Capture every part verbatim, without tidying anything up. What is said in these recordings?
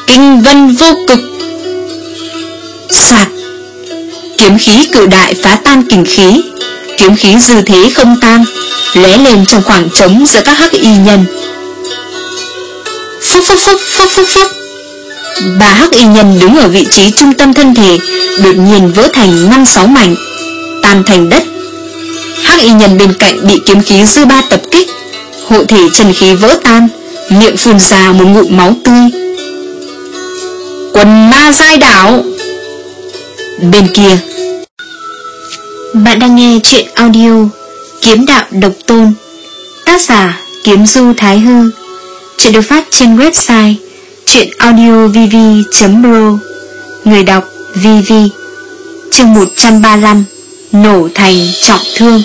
Kinh vân vô cực. Soạt, kiếm khí cự đại phá tan kình khí. Kiếm khí dư thế không tan, lóe lên trong khoảng trống giữa các hắc y nhân. Phốc phốc phốc phốc phốc phốc. Ba hắc y nhân đứng ở vị trí trung tâm thân thể đột nhiên vỡ thành năm sáu mảnh, tan thành đất. Hắc y nhân bên cạnh bị kiếm khí dư ba tập kích, hộ thể chân khí vỡ tan, miệng phun ra một ngụm máu tươi. Quần ma giai đảo. Bên kia, bạn đang nghe chuyện audio Kiếm đạo độc tôn, tác giả Kiếm Du Thái Hư. Chuyện được phát trên website chuyenaudiovv chấm pro. Người đọc vê vê. Chương một trăm ba mươi lăm. Nổ thành trọng thương.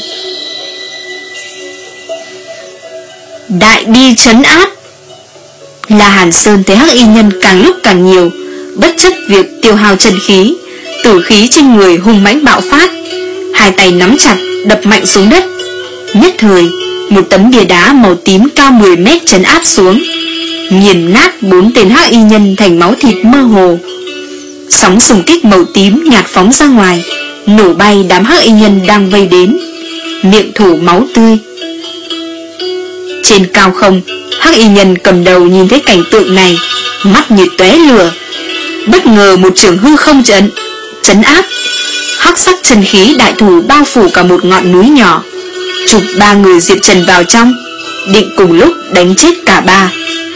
Đại bi trấn áp. La Hàn Sơn thấy hắc y nhân càng lúc càng nhiều, bất chấp việc tiêu hao chân khí, tử khí trên người hung mãnh bạo phát, hai tay nắm chặt đập mạnh xuống đất. Nhất thời, một tấm bia đá màu tím cao mười mét trấn áp xuống, nghiền nát bốn tên hắc y nhân thành máu thịt mơ hồ. Sóng xung kích màu tím nhạt phóng ra ngoài, nổ bay đám hắc y nhân đang vây đến, miệng thủ máu tươi. Trên cao không, hắc y nhân cầm đầu nhìn thấy cảnh tượng này, mắt như tóe lửa. Bất ngờ một trường hư không trấn trấn áp, hắc sắc chân khí đại thủ bao phủ cả một ngọn núi nhỏ, chụp ba người Diệp Trần vào trong, định cùng lúc đánh chết cả ba.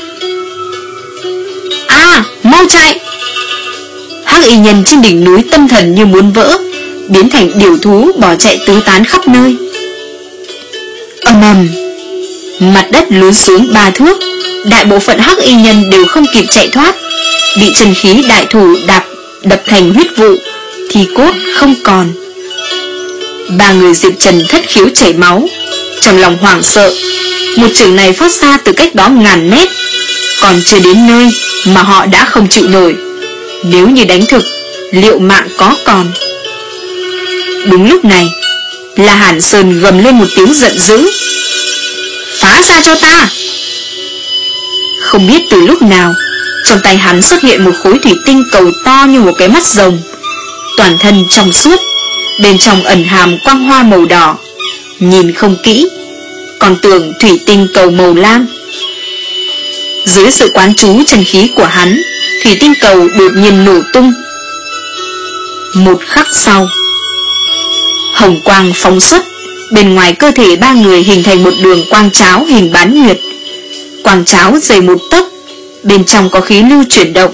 À, mau chạy! Hắc y nhân trên đỉnh núi tâm thần như muốn vỡ, biến thành điểu thú bỏ chạy tứ tán khắp nơi. Ầm ầm, mặt đất lún xuống ba thước, đại bộ phận hắc y nhân đều không kịp chạy thoát, bị chân khí đại thủ đạp đập thành huyết vụ, thì cốt không còn. Ba người Diệp Trần thất khiếu chảy máu, trong lòng hoảng sợ. Một trường này phát ra từ cách đó ngàn mét, còn chưa đến nơi mà họ đã không chịu nổi. Nếu như đánh thực, liệu mạng có còn? Đúng lúc này, La Hàn Sơn gầm lên một tiếng giận dữ: Phá ra cho ta! Không biết từ lúc nào, trong tay hắn xuất hiện một khối thủy tinh cầu to như một cái mắt rồng, toàn thân trong suốt, bên trong ẩn hàm quang hoa màu đỏ. Nhìn không kỹ, còn tưởng thủy tinh cầu màu lam. Dưới sự quán trú chân khí của hắn, thủy tinh cầu đột nhiên nổ tung. Một khắc sau, hồng quang phóng xuất, bên ngoài cơ thể ba người hình thành một đường quang cháo hình bán nguyệt. Quang cháo dày một tấc, bên trong có khí lưu chuyển động.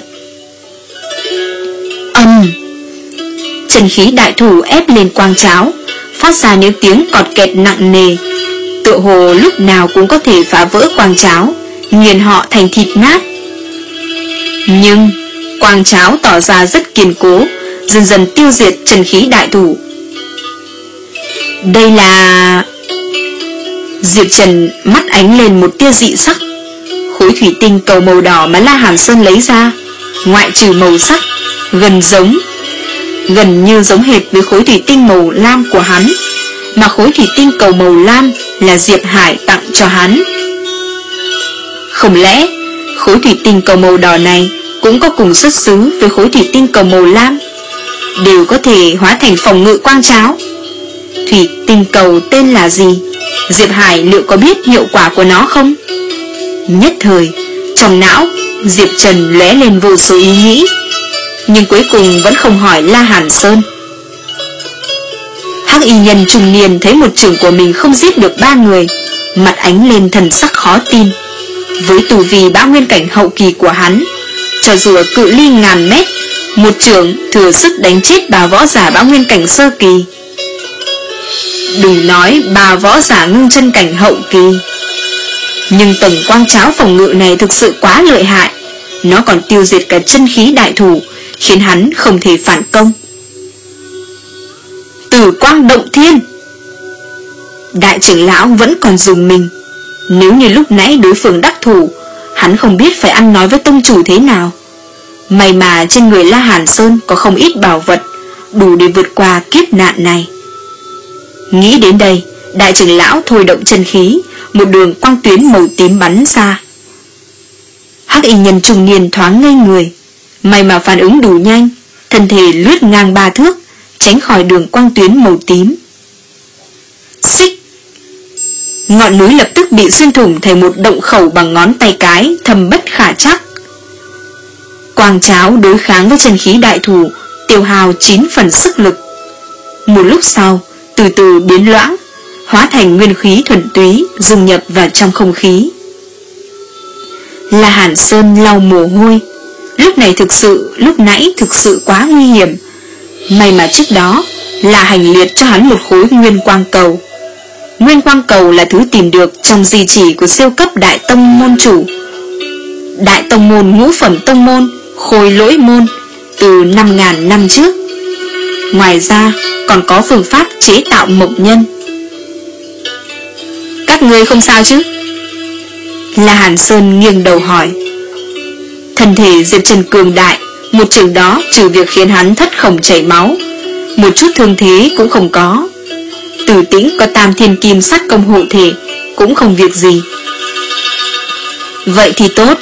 Âm, chân khí đại thủ ép lên quang cháo, phát ra những tiếng cọt kẹt nặng nề, tựa hồ lúc nào cũng có thể phá vỡ quang cháo, nghiền họ thành thịt nát. Nhưng quang cháo tỏ ra rất kiên cố, dần dần tiêu diệt chân khí đại thủ. Đây là... Diệp Trần mắt ánh lên một tia dị sắc. Khối thủy tinh cầu màu đỏ mà La Hàn Sơn lấy ra, ngoại trừ màu sắc, gần giống Gần như giống hệt với khối thủy tinh màu lam của hắn, mà khối thủy tinh cầu màu lam là Diệp Hải tặng cho hắn. Không lẽ khối thủy tinh cầu màu đỏ này cũng có cùng xuất xứ với khối thủy tinh cầu màu lam, đều có thể hóa thành phòng ngự quang cháo? Thủy tinh cầu tên là gì? Diệp Hải liệu có biết hiệu quả của nó không? Nhất thời, trong não Diệp Trần lóe lên vô số ý nghĩ, nhưng cuối cùng vẫn không hỏi La Hàn Sơn. Hắc y nhân trung niên thấy một chưởng của mình không giết được ba người, mặt ánh lên thần sắc khó tin. Với tu vi bá nguyên cảnh hậu kỳ của hắn, cho dù ở cự ly ngàn mét, một chưởng thừa sức đánh chết ba võ giả bá nguyên cảnh sơ kỳ. Đừng nói ba võ giả ngưng chân cảnh hậu kỳ, nhưng tầng quang cháo phòng ngự này thực sự quá lợi hại. Nó còn tiêu diệt cả chân khí đại thủ, khiến hắn không thể phản công. Tử quang động thiên! Đại trưởng lão vẫn còn dùng mình. Nếu như lúc nãy đối phương đắc thủ, hắn không biết phải ăn nói với tông chủ thế nào. May mà trên người La Hàn Sơn có không ít bảo vật, đủ để vượt qua kiếp nạn này. Nghĩ đến đây, đại trưởng lão thôi động chân khí, một đường quang tuyến màu tím bắn ra. Hắc y nhân trung niên thoáng ngây người, May mà phản ứng đủ nhanh, thân thể lướt ngang ba thước, tránh khỏi đường quang tuyến màu tím. Xích! Ngọn núi lập tức bị xuyên thủng thành một động khẩu bằng ngón tay cái, thâm bất khả trắc. Quang cháo đối kháng với chân khí đại thủ, tiêu hao chín phần sức lực. Một lúc sau, từ từ biến loãng, hóa thành nguyên khí thuần túy, dung nhập vào trong không khí. La Hàn Sơn lau mồ hôi. Lúc này thực sự, lúc nãy thực sự quá nguy hiểm. May mà trước đó là hành liệt cho hắn một khối nguyên quang cầu. Nguyên quang cầu là thứ tìm được trong di chỉ của siêu cấp đại tông môn chủ. Đại tông môn ngũ phẩm tông môn, Khôi Lỗi môn, từ năm ngàn năm trước. Ngoài ra còn có phương pháp chế tạo mộc nhân. Các ngươi không sao chứ? La Hàn Sơn nghiêng đầu hỏi. Thân thể Diệp Trần cường đại, một trường đó trừ việc khiến hắn thất khổng chảy máu, một chút thương thế cũng không có. Tử Tĩnh có tam thiên kim sát công hộ thể, cũng không việc gì. Vậy thì tốt.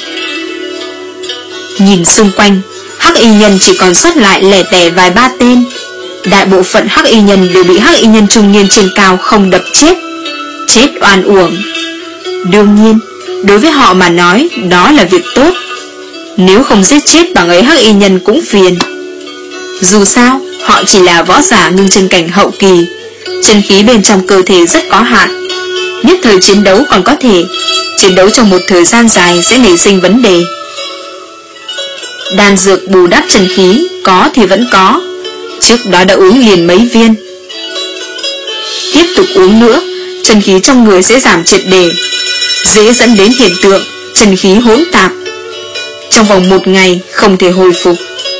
Nhìn xung quanh, hắc y nhân chỉ còn sót lại lẻ tẻ vài ba tên. Đại bộ phận hắc y nhân đều bị hắc y nhân trung niên trên cao không đập chết. Chết oan uổng. Đương nhiên, đối với họ mà nói, đó là việc tốt. Nếu không giết chết bằng ấy hắc y nhân cũng phiền. Dù sao, họ chỉ là võ giả ngưng chân cảnh hậu kỳ, chân khí bên trong cơ thể rất có hạn. Nhất thời chiến đấu còn có thể, chiến đấu trong một thời gian dài sẽ nảy sinh vấn đề. Đan dược bù đắp chân khí có thì vẫn có, trước đó đã uống liền mấy viên. Tiếp tục uống nữa, chân khí trong người sẽ giảm triệt để, dễ dẫn đến hiện tượng chân khí hỗn tạp. Trong vòng một ngày không thể hồi phục.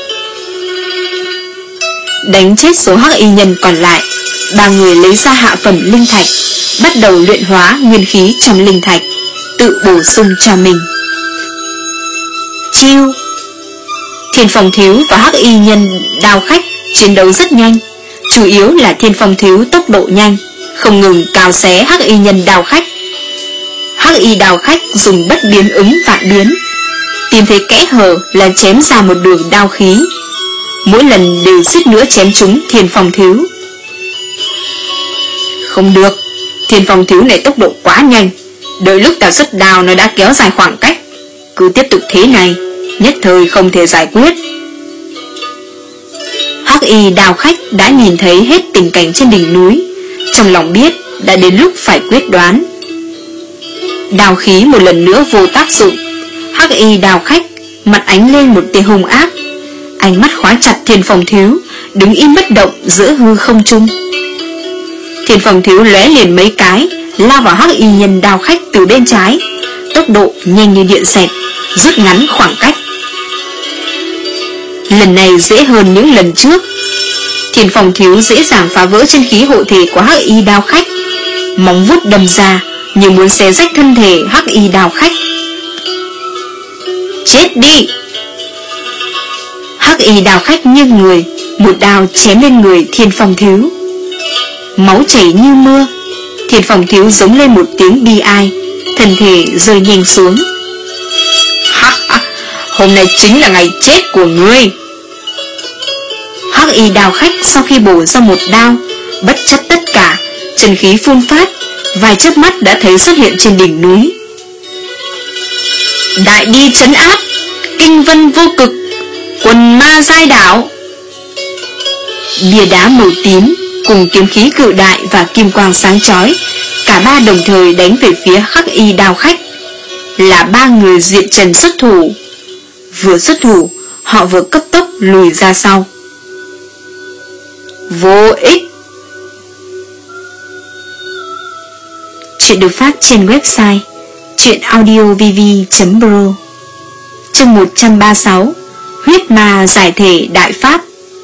Đánh chết số hắc y nhân còn lại, ba người lấy ra hạ phẩm linh thạch, bắt đầu luyện hóa nguyên khí trong linh thạch, tự bổ sung cho mình. Chiêu! Thiên Phong Thiếu và hắc y nhân đao khách chiến đấu rất nhanh, chủ yếu là Thiên Phong Thiếu tốc độ nhanh, không ngừng cào xé hắc y nhân đao khách. Hắc y đao khách dùng bất biến ứng vạn biến, tìm thấy kẽ hở là chém ra một đường đao khí, mỗi lần đều suýt nữa chém trúng Thiên Phong Thiếu. Không được, Thiên Phong Thiếu này tốc độ quá nhanh, đợi lúc ta xuất đao nó đã kéo dài khoảng cách. Cứ tiếp tục thế này, nhất thời không thể giải quyết. Hắc y đao khách đã nhìn thấy hết tình cảnh trên đỉnh núi, trong lòng biết đã đến lúc phải quyết đoán. Đao khí một lần nữa vô tác dụng. Hắc y đao khách mặt ánh lên một tia hung ác, ánh mắt khóa chặt Thiên Phong Thiếu, đứng im bất động giữa hư không trung. Thiên Phong Thiếu lóe liền mấy cái, lao vào hắc y nhân đao khách từ bên trái, tốc độ nhanh như điện xẹt, rút ngắn khoảng cách. Lần này dễ hơn những lần trước. Thiên Phong Thiếu dễ dàng phá vỡ chân khí hộ thể của hắc y đao khách, móng vuốt đâm ra như muốn xé rách thân thể hắc y đao khách. Chết đi! Hắc y đao khách nghiêng người, một đao chém lên người Thiên Phong Thiếu. Máu chảy như mưa. Thiên Phong Thiếu giống lên một tiếng bi ai, thân thể rơi nhanh xuống. Ha ha, hôm nay chính là ngày chết của ngươi. Hắc y đao khách sau khi bổ ra một đao, bất chấp tất cả, chân khí phun phát, vài chớp mắt đã thấy xuất hiện trên đỉnh núi. Đại đi trấn áp, kinh vân vô cực, quần ma giai đảo. Bia đá màu tím cùng kiếm khí cự đại và kim quang sáng chói, cả ba đồng thời đánh về phía hắc y đao khách. Là ba người Diệp Trần xuất thủ. Vừa xuất thủ, họ vừa cấp tốc lùi ra sau. Vô ích. Chuyện được phát trên website truyện audio v v chấm pro. Chương một trăm ba mươi sáu, huyết ma giải thể đại pháp.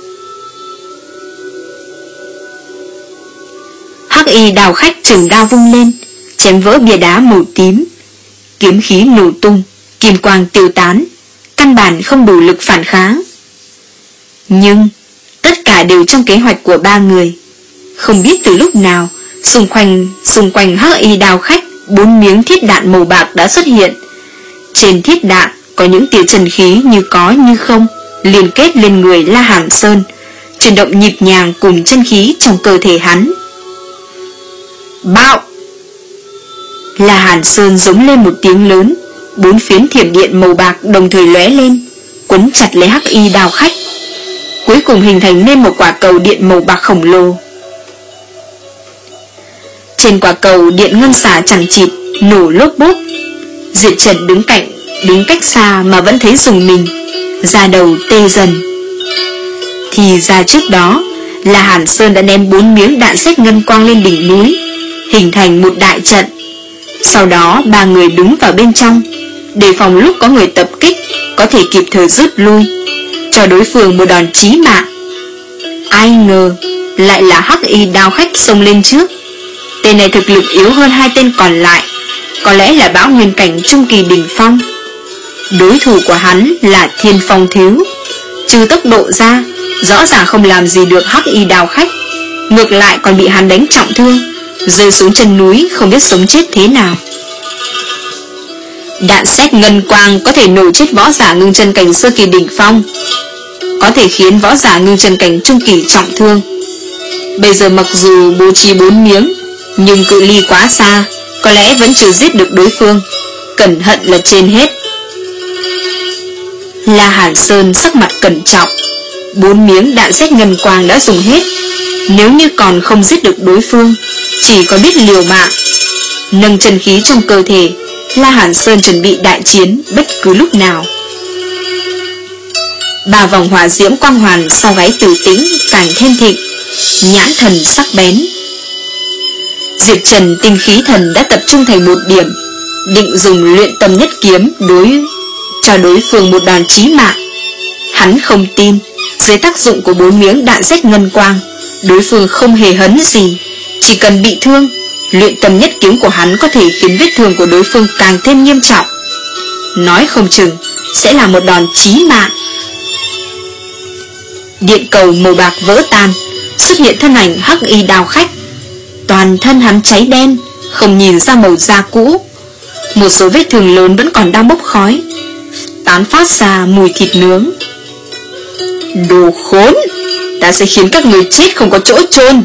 Hắc y đào khách trường đao vung lên, chém vỡ bia đá màu tím. Kiếm khí nổ tung, kim quang tiêu tán, căn bản không đủ lực phản kháng. Nhưng tất cả đều trong kế hoạch của ba người. Không biết từ lúc nào, xung quanh xung quanh hắc y đào khách, bốn miếng thiết đạn màu bạc đã xuất hiện. Trên thiết đạn có những tia chân khí như có như không, liên kết lên người La Hàn Sơn, chuyển động nhịp nhàng cùng chân khí trong cơ thể hắn. Bạo! La Hàn Sơn giống lên một tiếng lớn, bốn phiến thiểm điện màu bạc đồng thời lóe lên, quấn chặt lấy Hắc Y Đao Khách, cuối cùng hình thành nên một quả cầu điện màu bạc khổng lồ. Trên quả cầu điện ngân xả chẳng chịt, nổ lốp bốp. Diệp Trần đứng cạnh, đứng cách xa mà vẫn thấy rùng mình, da đầu tê dần. Thì ra trước đó, La Hàn Sơn đã ném bốn miếng đạn sét ngân quang lên đỉnh núi, hình thành một đại trận. Sau đó ba người đứng vào bên trong, đề phòng lúc có người tập kích, có thể kịp thời rút lui, cho đối phương một đòn chí mạng. Ai ngờ lại là Hắc Y Đao Khách xông lên trước. Tên này thực lực yếu hơn hai tên còn lại, có lẽ là bão nguyên cảnh trung kỳ đỉnh phong. Đối thủ của hắn là Thiên Phong Thiếu, trừ tốc độ ra, rõ ràng không làm gì được Hắc Y Đao Khách, ngược lại còn bị hắn đánh trọng thương, rơi xuống chân núi không biết sống chết thế nào. Đạn sét ngân quang có thể nổ chết võ giả ngưng chân cảnh sơ kỳ đỉnh phong, có thể khiến võ giả ngưng chân cảnh trung kỳ trọng thương. Bây giờ mặc dù bố trí bốn miếng, nhưng cự ly quá xa, có lẽ vẫn chưa giết được đối phương. Cẩn thận là trên hết. La Hàn Sơn sắc mặt cẩn trọng. Bốn miếng đạn sét ngân quang đã dùng hết, nếu như còn không giết được đối phương, chỉ có biết liều mạng. Nâng chân khí trong cơ thể, La Hàn Sơn chuẩn bị đại chiến bất cứ lúc nào. Ba vòng hỏa diễm quang hoàn sau gáy Tử Tĩnh càng thêm thịnh, nhãn thần sắc bén. Diệp Trần tinh khí thần đã tập trung thành một điểm, định dùng luyện tâm nhất kiếm đối cho đối phương một đòn chí mạng. Hắn không tin, dưới tác dụng của bốn miếng đạn sét ngân quang, đối phương không hề hấn gì, chỉ cần bị thương, luyện tâm nhất kiếm của hắn có thể khiến vết thương của đối phương càng thêm nghiêm trọng. Nói không chừng sẽ là một đòn chí mạng. Điện cầu màu bạc vỡ tan, xuất hiện thân ảnh Hắc Y Đao Khách. Toàn thân hắn cháy đen, không nhìn ra màu da cũ. Một số vết thương lớn vẫn còn đang bốc khói, tán phát ra mùi thịt nướng. Đồ khốn, ta sẽ khiến các người chết không có chỗ chôn.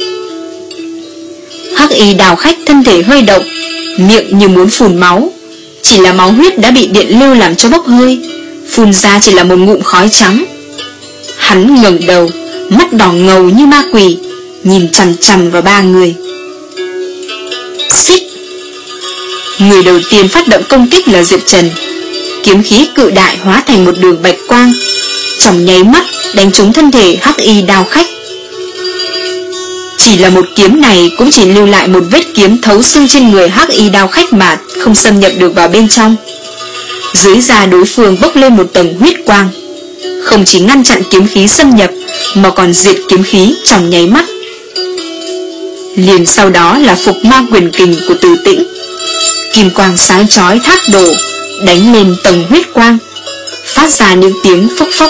Hắc Y Đao Khách thân thể hơi động, miệng như muốn phun máu. Chỉ là máu huyết đã bị điện lưu làm cho bốc hơi, phun ra chỉ là một ngụm khói trắng. Hắn ngẩng đầu, mắt đỏ ngầu như ma quỷ, nhìn chằm chằm vào ba người. Xích! Người đầu tiên phát động công kích là Diệp Trần. Kiếm khí cự đại hóa thành một đường bạch quang, trong nháy mắt đánh trúng thân thể Hắc Y Đao Khách. Chỉ là một kiếm này cũng chỉ lưu lại một vết kiếm thấu xương trên người Hắc Y Đao Khách mà không xâm nhập được vào bên trong. Dưới da đối phương bốc lên một tầng huyết quang, không chỉ ngăn chặn kiếm khí xâm nhập mà còn diệt kiếm khí trong nháy mắt. Liền sau đó là phục ma quyền kình của Từ Tĩnh. Kim quang sáng chói thác đổ, đánh lên tầng huyết quang, phát ra những tiếng phốc phốc.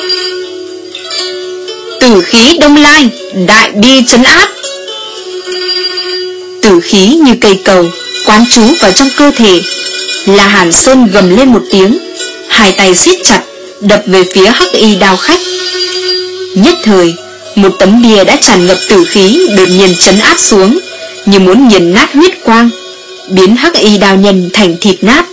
Tử khí Đông Lai, đại bi trấn áp. Tử khí như cây cầu quán trú vào trong cơ thể. La Hàn Sơn gầm lên một tiếng, hai tay siết chặt đập về phía Hắc Y Đao Khách. Nhất thời, một tấm bia đã tràn ngập tử khí đột nhiên trấn áp xuống, như muốn nghiền nát huyết quang, biến Hắc Y Đao nhân thành thịt nát.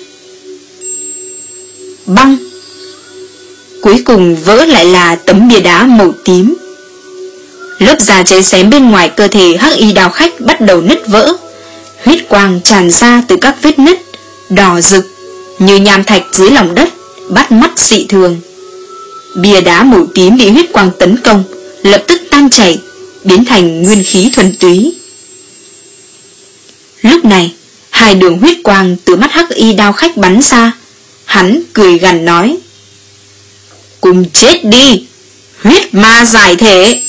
Băng! Cuối cùng vỡ lại là tấm bia đá màu tím. Lớp da cháy xém bên ngoài cơ thể Hắc Y Đao Khách bắt đầu nứt vỡ, huyết quang tràn ra từ các vết nứt, đỏ rực như nham thạch dưới lòng đất, bắt mắt dị thường. Bia đá màu tím bị huyết quang tấn công, lập tức tan chảy, biến thành nguyên khí thuần túy. Lúc này, hai đường huyết quang từ mắt Hắc Y Đao Khách bắn ra. Hắn cười gằn nói: cùng chết đi, huyết ma giải thể.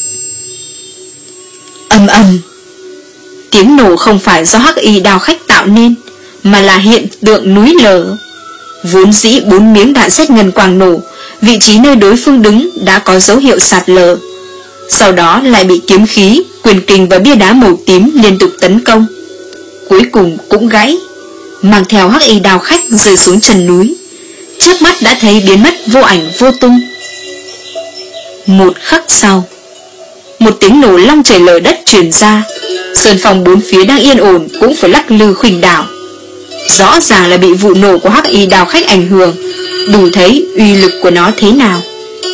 Ầm ầm. Tiếng nổ không phải do Hắc Y Đao Khách tạo nên, mà là hiện tượng núi lở. Vốn dĩ bốn miếng đạn sét ngân quang nổ, vị trí nơi đối phương đứng đã có dấu hiệu sạt lở. Sau đó lại bị kiếm khí, quyền kình và bia đá màu tím liên tục tấn công, cuối cùng cũng gãy, mang theo Hắc Y Đao Khách rơi xuống chân núi. Trước mắt đã thấy biến mất vô ảnh vô tung. Một khắc sau, một tiếng nổ long trời lở đất truyền ra. Sơn phong bốn phía đang yên ổn cũng phải lắc lư khuỳnh đảo. Rõ ràng là bị vụ nổ của hắc y đào khách ảnh hưởng, đủ thấy uy lực của nó thế nào.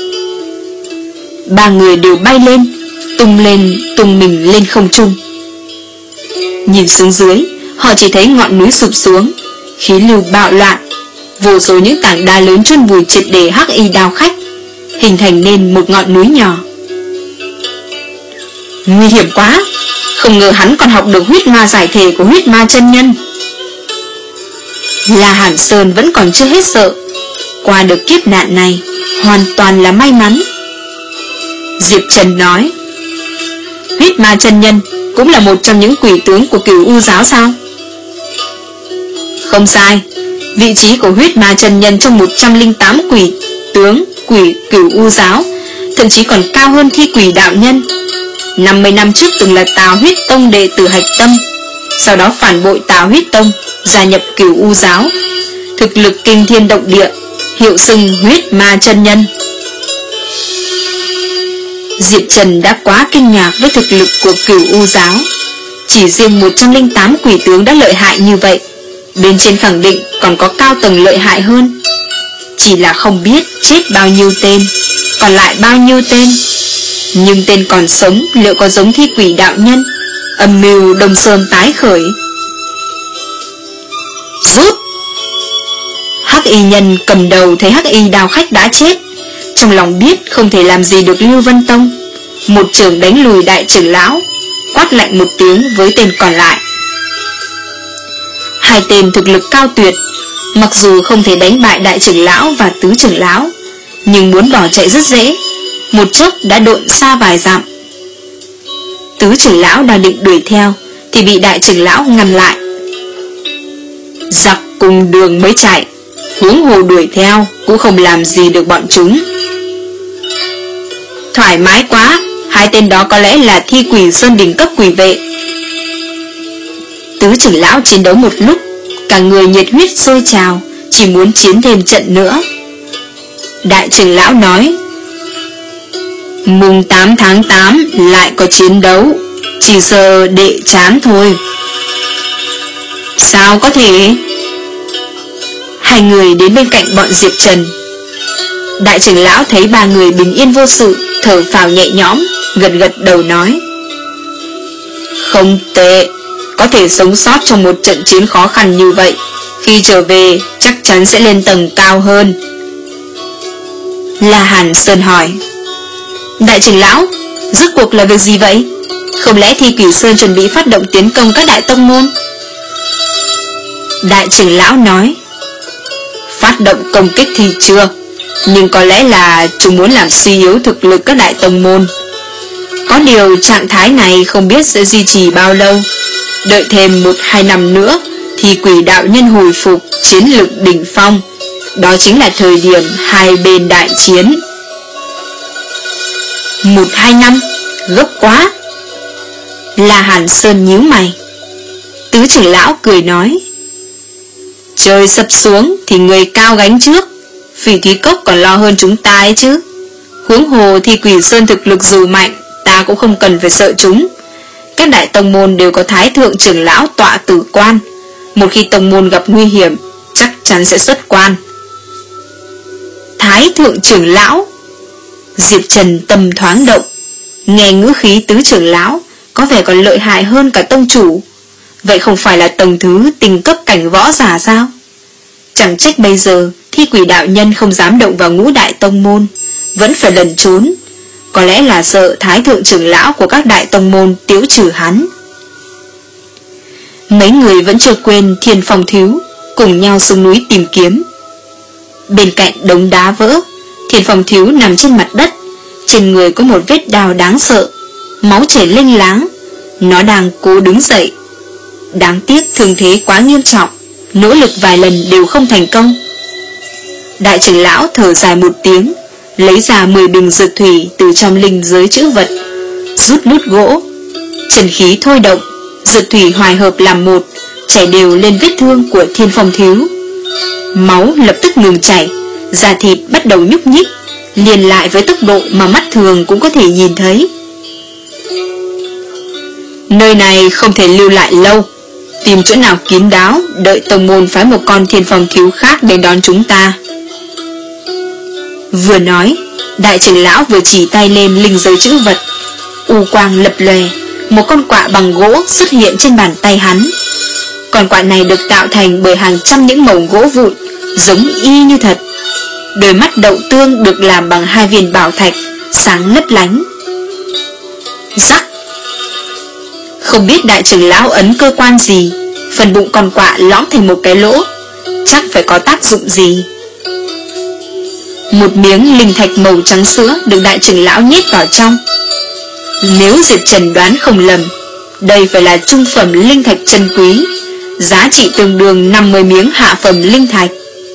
Ba người đều bay lên, tung lên tung mình lên không trung. Nhìn xuống dưới, họ chỉ thấy ngọn núi sụp xuống, khí lưu bạo loạn, vô số những tảng đá lớn chôn vùi triệt để hắc y đào khách, hình thành nên một ngọn núi nhỏ. Nguy hiểm quá, không ngờ hắn còn học được huyết ma giải thể của huyết ma chân nhân. La Hàn Sơn vẫn còn chưa hết sợ, qua được kiếp nạn này hoàn toàn là may mắn. Diệp Trần nói, huyết ma chân nhân cũng là một trong những quỷ tướng của Cửu U giáo sao? Không sai, vị trí của huyết ma chân nhân trong một trăm lẻ tám quỷ tướng quỷ Cửu U giáo thậm chí còn cao hơn Thi Quỷ đạo nhân. năm mươi năm trước từng là Tào Huyết Tông đệ tử hạch tâm, sau đó phản bội Tào Huyết Tông, gia nhập Cửu U giáo, thực lực kinh thiên động địa, hiệu xưng huyết ma chân nhân. Diệp Trần đã quá kinh ngạc với thực lực của Cửu U giáo. Chỉ riêng một trăm lẻ tám quỷ tướng đã lợi hại như vậy, bên trên khẳng định còn có cao tầng lợi hại hơn. Chỉ là không biết chết bao nhiêu tên, còn lại bao nhiêu tên. Nhưng tên còn sống liệu có giống Thi Quỷ đạo nhân, âm mưu Đông Sơn tái khởi? Rút! Hắc y nhân cầm đầu thấy hắc y đào khách đã chết, trong lòng biết không thể làm gì được Lưu Vân Tông, một trường đánh lùi đại trưởng lão, quát lạnh một tiếng với tên còn lại. Hai tên thực lực cao tuyệt, mặc dù không thể đánh bại đại trưởng lão và tứ trưởng lão, nhưng muốn bỏ chạy rất dễ, một chốc đã độn xa vài dặm. Tứ trưởng lão đang định đuổi theo thì bị đại trưởng lão ngăn lại. Giặc cùng đường mới chạy, huống hồ đuổi theo cũng không làm gì được bọn chúng. Thoải mái quá, hai tên đó có lẽ là Thi Quỷ Sơn đỉnh cấp quỷ vệ. Tứ trưởng lão chiến đấu một lúc, cả người nhiệt huyết sôi trào, chỉ muốn chiến thêm trận nữa. Đại trưởng lão nói, mùng tám tháng tám lại có chiến đấu, chỉ sợ đệ chán thôi. Sao có thể? Hai người đến bên cạnh bọn Diệp Trần. Đại trưởng lão thấy ba người bình yên vô sự, thở phào nhẹ nhõm, gật gật đầu nói, không tệ, có thể sống sót trong một trận chiến khó khăn như vậy, khi trở về chắc chắn sẽ lên tầng cao hơn. La Hàn Sơn hỏi, đại trưởng lão, rốt cuộc là việc gì vậy? Không lẽ Thi Quỷ Sơn chuẩn bị phát động tiến công các đại tông môn? Đại trưởng lão nói, phát động công kích thì chưa, nhưng có lẽ là chúng muốn làm suy yếu thực lực các đại tông môn. Có điều trạng thái này không biết sẽ duy trì bao lâu. Đợi thêm một hai năm nữa thì Quỷ đạo nhân hồi phục chiến lực đỉnh phong, đó chính là thời điểm hai bên đại chiến. Một hai năm, gấp quá. La Hàn Sơn nhíu mày. Tứ trưởng lão cười nói, trời sập xuống thì người cao gánh trước, Phỉ Thúy Cốc còn lo hơn chúng ta ấy chứ. Huống hồ thì Quỷ Sơn thực lực dù mạnh, ta cũng không cần phải sợ chúng. Các đại tông môn đều có thái thượng trưởng lão tọa tử quan, một khi tông môn gặp nguy hiểm chắc chắn sẽ xuất quan. Thái thượng trưởng lão? Diệp Trần tâm thoáng động, nghe ngữ khí tứ trưởng lão có vẻ còn lợi hại hơn cả tông chủ. Vậy không phải là tầng thứ tinh cấp cảnh võ giả sao? Chẳng trách bây giờ Thi Quỷ đạo nhân không dám động vào ngũ đại tông môn, vẫn phải lẩn trốn. Có lẽ là sợ thái thượng trưởng lão của các đại tông môn tiếu trừ hắn. Mấy người vẫn chưa quên Thiên Phong Thiếu, cùng nhau xuống núi tìm kiếm. Bên cạnh đống đá vỡ, Thiên Phong Thiếu nằm trên mặt đất, trên người có một vết đào đáng sợ, máu chảy lênh láng. Nó đang cố đứng dậy. Đáng tiếc thương thế quá nghiêm trọng, nỗ lực vài lần đều không thành công. Đại trưởng lão thở dài một tiếng, lấy ra mười bình dược thủy từ trong linh giới trữ vật, rút nút gỗ, chân khí thôi động, dược thủy hòa hợp làm một, chảy đều lên vết thương của Thiên Phong Thiếu. Máu lập tức ngừng chảy, da thịt bắt đầu nhúc nhích, liền lại với tốc độ mà mắt thường cũng có thể nhìn thấy. Nơi này không thể lưu lại lâu, tìm chỗ nào kín đáo, đợi tông môn phái một con thiên phong thiếu khác để đón chúng ta. Vừa nói, đại trưởng lão vừa chỉ tay lên linh giới chữ vật. U quang lập lòe, một con quạ bằng gỗ xuất hiện trên bàn tay hắn. Con quạ này được tạo thành bởi hàng trăm những mẩu gỗ vụn, giống y như thật. Đôi mắt đậu tương được làm bằng hai viên bảo thạch, sáng lấp lánh. Rắc! Không biết đại trưởng lão ấn cơ quan gì, phần bụng con quạ lõm thành một cái lỗ, chắc phải có tác dụng gì. Một miếng linh thạch màu trắng sữa được đại trưởng lão nhét vào trong. Nếu Diệp Trần đoán không lầm, đây phải là trung phẩm linh thạch chân quý, giá trị tương đương năm mươi miếng hạ phẩm linh thạch.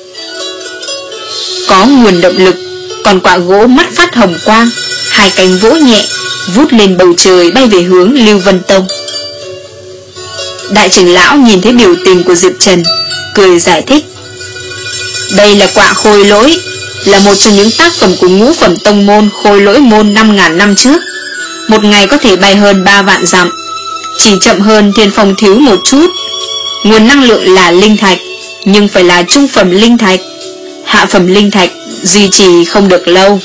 Có nguồn động lực, con quạ gỗ mắt phát hồng quang, hai cánh vỗ nhẹ, vút lên bầu trời bay về hướng Lưu Vân Tông. Đại trưởng lão nhìn thấy biểu tình của Diệp Trần, cười giải thích. Đây là quạ khôi lỗi, là một trong những tác phẩm của ngũ phẩm tông môn khôi lỗi môn năm ngàn năm trước. Một ngày có thể bay hơn ba vạn dặm, chỉ chậm hơn thiên phong thiếu một chút. Nguồn năng lượng là linh thạch, nhưng phải là trung phẩm linh thạch. Hạ phẩm linh thạch duy trì không được lâu.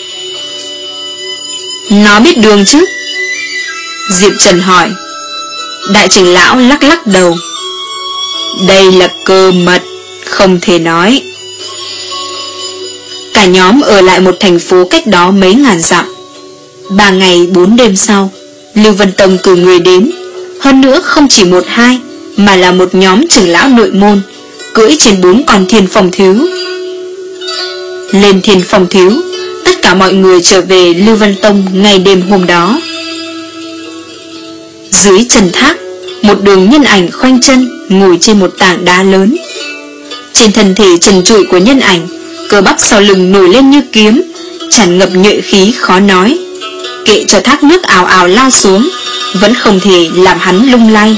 Nó biết đường chứ? Diệp Trần hỏi. Đại trưởng lão lắc lắc đầu. Đây là cơ mật, không thể nói. Cả nhóm ở lại một thành phố cách đó mấy ngàn dặm. Ba ngày bốn đêm sau, Lưu Vân Tông cử người đến. Hơn nữa không chỉ một hai, mà là một nhóm trưởng lão nội môn, cưỡi trên bốn con thiên phong thiếu. Lên thiên phong thiếu, tất cả mọi người trở về Lưu Vân Tông ngày đêm hôm đó. Dưới chân thác, một đường nhân ảnh khoanh chân ngồi trên một tảng đá lớn. Trên thân thể trần trụi của nhân ảnh, cơ bắp sau lưng nổi lên như kiếm, tràn ngập nhuệ khí khó nói. Kệ cho thác nước ào ào lao xuống, vẫn không thể làm hắn lung lay.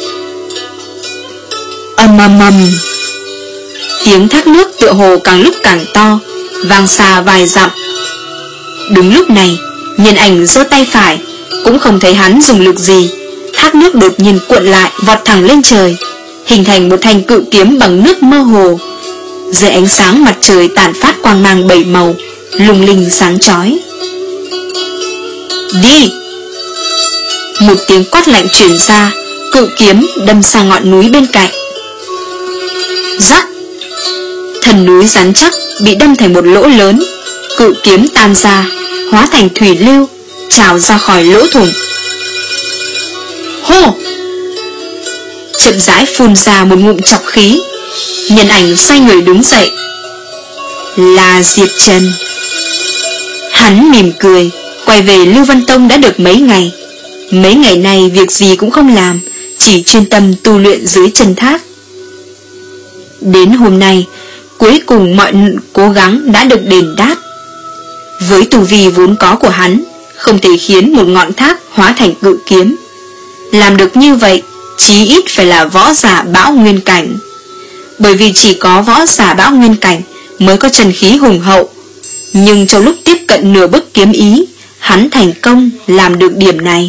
Ầm ầm ầm, tiếng thác nước tựa hồ càng lúc càng to, vang xa vài dặm. Đúng lúc này, nhân ảnh giơ tay phải, cũng không thấy hắn dùng lực gì. Thác nước đột nhiên cuộn lại, vọt thẳng lên trời, hình thành một thanh cự kiếm bằng nước mơ hồ. Dưới ánh sáng mặt trời tản phát quang mang bảy màu, lung linh sáng chói. Đi! Một tiếng quát lạnh truyền ra, cự kiếm đâm sang ngọn núi bên cạnh. Rắc! Thần núi rắn chắc bị đâm thành một lỗ lớn, cự kiếm tan ra, hóa thành thủy lưu, trào ra khỏi lỗ thủng. Hô! Chậm rãi phun ra một ngụm trọc khí, nhân ảnh xoay người đứng dậy. Là Diệp Trần. Hắn mỉm cười, quay về Lưu Vân Tông đã được mấy ngày. Mấy ngày này việc gì cũng không làm, chỉ chuyên tâm tu luyện dưới chân thác. Đến hôm nay, cuối cùng mọi cố gắng đã được đền đáp. Với tu vi vốn có của hắn, không thể khiến một ngọn thác hóa thành cự kiếm. Làm được như vậy, chí ít phải là võ giả bão nguyên cảnh. Bởi vì chỉ có võ giả bão nguyên cảnh mới có chân khí hùng hậu. Nhưng trong lúc tiếp cận nửa bước kiếm ý, hắn thành công làm được điểm này.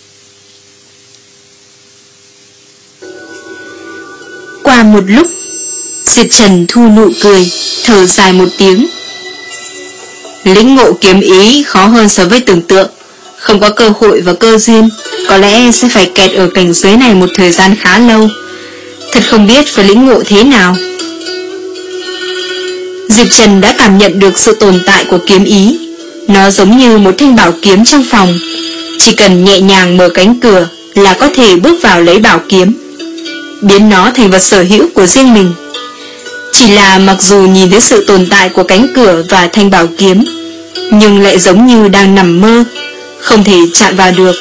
Qua một lúc, Diệp Trần thu nụ cười, thở dài một tiếng. Lĩnh ngộ kiếm ý khó hơn so với tưởng tượng. Không có cơ hội và cơ duyên, có lẽ sẽ phải kẹt ở cảnh giới này một thời gian khá lâu. Thật không biết phải lĩnh ngộ thế nào. Diệp Trần đã cảm nhận được sự tồn tại của kiếm ý. Nó giống như một thanh bảo kiếm trong phòng, chỉ cần nhẹ nhàng mở cánh cửa là có thể bước vào lấy bảo kiếm, biến nó thành vật sở hữu của riêng mình. Chỉ là mặc dù nhìn thấy sự tồn tại của cánh cửa và thanh bảo kiếm, nhưng lại giống như đang nằm mơ, không thể chạm vào được.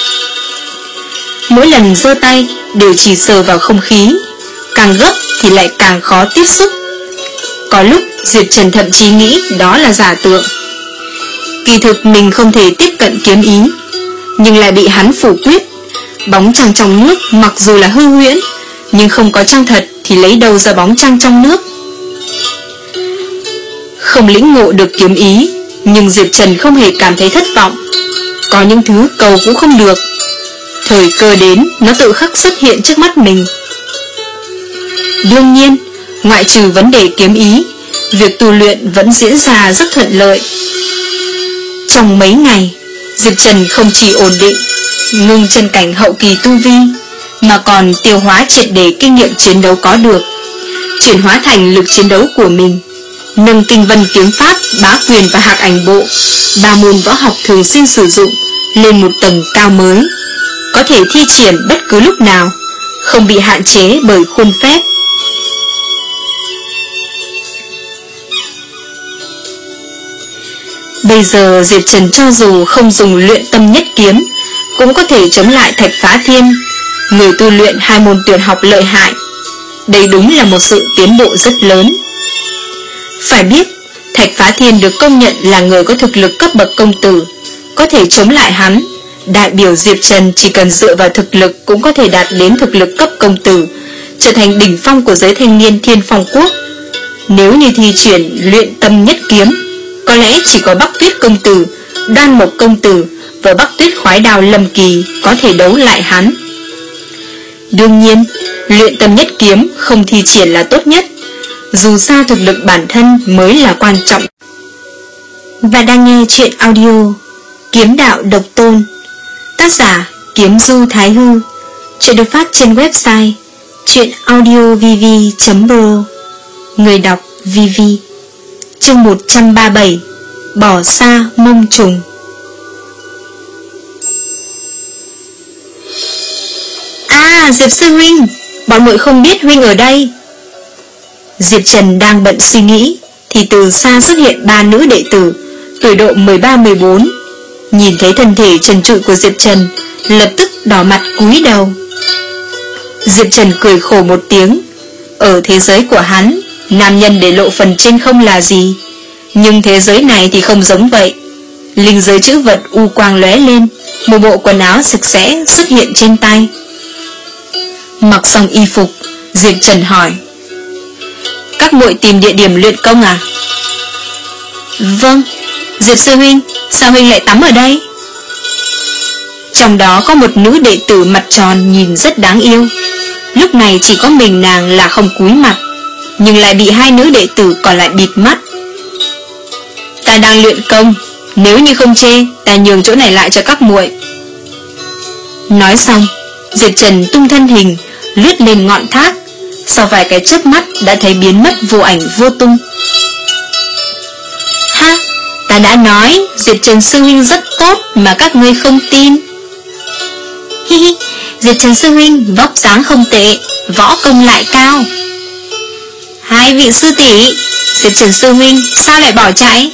Mỗi lần giơ tay đều chỉ sờ vào không khí, càng gấp thì lại càng khó tiếp xúc. Có lúc Diệp Trần thậm chí nghĩ đó là giả tượng. Kỳ thực mình không thể tiếp cận kiếm ý, nhưng lại bị hắn phủ quyết. Bóng trăng trong nước mặc dù là hư huyễn, nhưng không có trăng thật thì lấy đâu ra bóng trăng trong nước. Không lĩnh ngộ được kiếm ý, Nhưng Diệp Trần không hề cảm thấy thất vọng. Có những thứ cầu cũng không được, thời cơ đến nó tự khắc xuất hiện trước mắt mình. Đương nhiên, ngoại trừ vấn đề kiếm ý, việc tu luyện vẫn diễn ra rất thuận lợi. Trong mấy ngày, Diệp Trần không chỉ ổn định ngưng chân cảnh hậu kỳ tu vi, mà còn tiêu hóa triệt để kinh nghiệm chiến đấu có được, chuyển hóa thành lực chiến đấu của mình, nâng kinh vân kiếm pháp, bá quyền và hạc ảnh bộ, ba môn võ học thường xuyên sử dụng, lên một tầng cao mới, có thể thi triển bất cứ lúc nào, không bị hạn chế bởi khuôn phép. Bây giờ Diệp Trần cho dù không dùng luyện tâm nhất kiếm, cũng có thể chống lại Thạch Phá Thiên, người tu luyện hai môn tuyệt học lợi hại. Đây đúng là một sự tiến bộ rất lớn. Phải biết, Thạch Phá Thiên được công nhận là người có thực lực cấp bậc công tử, có thể chống lại hắn. Đại biểu Diệp Trần chỉ cần dựa vào thực lực cũng có thể đạt đến thực lực cấp công tử, trở thành đỉnh phong của giới thanh niên Thiên Phong Quốc. Nếu như thi chuyển luyện tâm nhất kiếm, có lẽ chỉ có Bắc Tuyết công tử, Đoan Mộc công tử và Bắc Tuyết khoái đào Lâm Kỳ có thể đấu lại hắn. Đương nhiên, luyện tâm nhất kiếm không thi triển là tốt nhất, dù sao thực lực bản thân mới là quan trọng. Và đang nghe chuyện audio Kiếm Đạo Độc Tôn, tác giả Kiếm Du Thái Hư. Chuyện được phát trên website truyện audio v v chấm pro. Người đọc Vivi. Chương một trăm ba mươi bảy. Bỏ xa mông trùng. À, Diệp sư huynh, bọn muội không biết huynh ở đây. Diệp Trần đang bận suy nghĩ thì từ xa xuất hiện ba nữ đệ tử, tuổi độ mười ba mười bốn. Nhìn thấy thân thể trần trụi của Diệp Trần, lập tức đỏ mặt cúi đầu. Diệp Trần cười khổ một tiếng. Ở thế giới của hắn, nam nhân để lộ phần trên không là gì, nhưng thế giới này thì không giống vậy. Linh giới chữ vật u quang lóe lên, một bộ quần áo sạch sẽ xuất hiện trên tay. Mặc xong y phục, Diệp Trần hỏi: các muội tìm địa điểm luyện công à? Vâng. Diệp sư huynh, sao huynh lại tắm ở đây? Trong đó có một nữ đệ tử mặt tròn nhìn rất đáng yêu. Lúc này chỉ có mình nàng là không cúi mặt, nhưng lại bị hai nữ đệ tử còn lại bịt mắt. Ta đang luyện công, nếu như không chê, ta nhường chỗ này lại cho các muội. Nói xong, Diệp Trần tung thân hình, lướt lên ngọn thác, sau vài cái chớp mắt đã thấy biến mất vô ảnh vô tung. Ha, ta đã nói Diệp Trần sư huynh rất tốt mà các ngươi không tin. Hi hi, Diệp Trần sư huynh vóc dáng không tệ, võ công lại cao. Hai vị sư tỷ, Diệp Trần sư huynh sao lại bỏ chạy?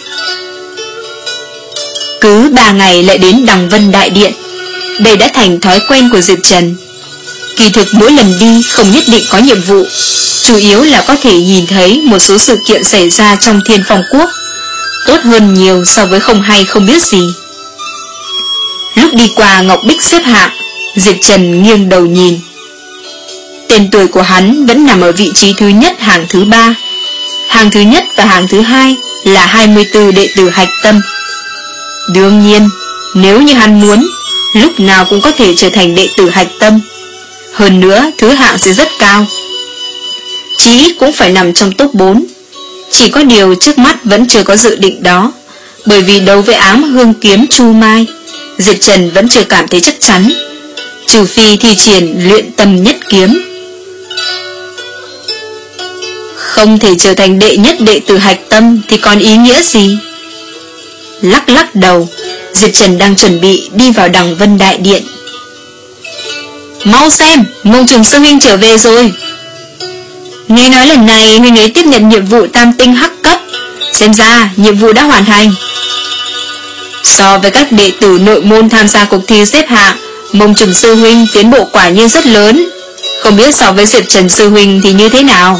Cứ ba ngày lại đến Đằng Vân Đại Điện. Đây đã thành thói quen của Diệp Trần. Kỳ thực mỗi lần đi không nhất định có nhiệm vụ, chủ yếu là có thể nhìn thấy một số sự kiện xảy ra trong Thiên Phong Quốc, tốt hơn nhiều so với không hay không biết gì. Lúc đi qua Ngọc Bích xếp hạng, Diệp Trần nghiêng đầu nhìn. Tên tuổi của hắn vẫn nằm ở vị trí thứ nhất hàng thứ ba. Hàng thứ nhất và hàng thứ hai là hai mươi tư đệ tử hạch tâm. Đương nhiên, nếu như hắn muốn, lúc nào cũng có thể trở thành đệ tử hạch tâm. Hơn nữa, thứ hạng sẽ rất cao, chí ít cũng phải nằm trong top bốn. Chỉ có điều trước mắt vẫn chưa có dự định đó, bởi vì đấu với ám hương kiếm Chu Mai, Diệp Trần vẫn chưa cảm thấy chắc chắn, trừ phi thi triển luyện tâm nhất kiếm. Không thể trở thành đệ nhất đệ tử hạch tâm thì còn ý nghĩa gì? Lắc lắc đầu, Diệp Trần đang chuẩn bị đi vào Đằng Vân Đại Điện. Mau xem, Mông Trùng sư huynh trở về rồi. Nghe nói lần này huynh ấy tiếp nhận nhiệm vụ tam tinh hắc cấp, xem ra nhiệm vụ đã hoàn thành. So với các đệ tử nội môn tham gia cuộc thi xếp hạng, Mông Trùng sư huynh tiến bộ quả nhiên rất lớn. Không biết so với Diệp Trần sư huynh thì như thế nào?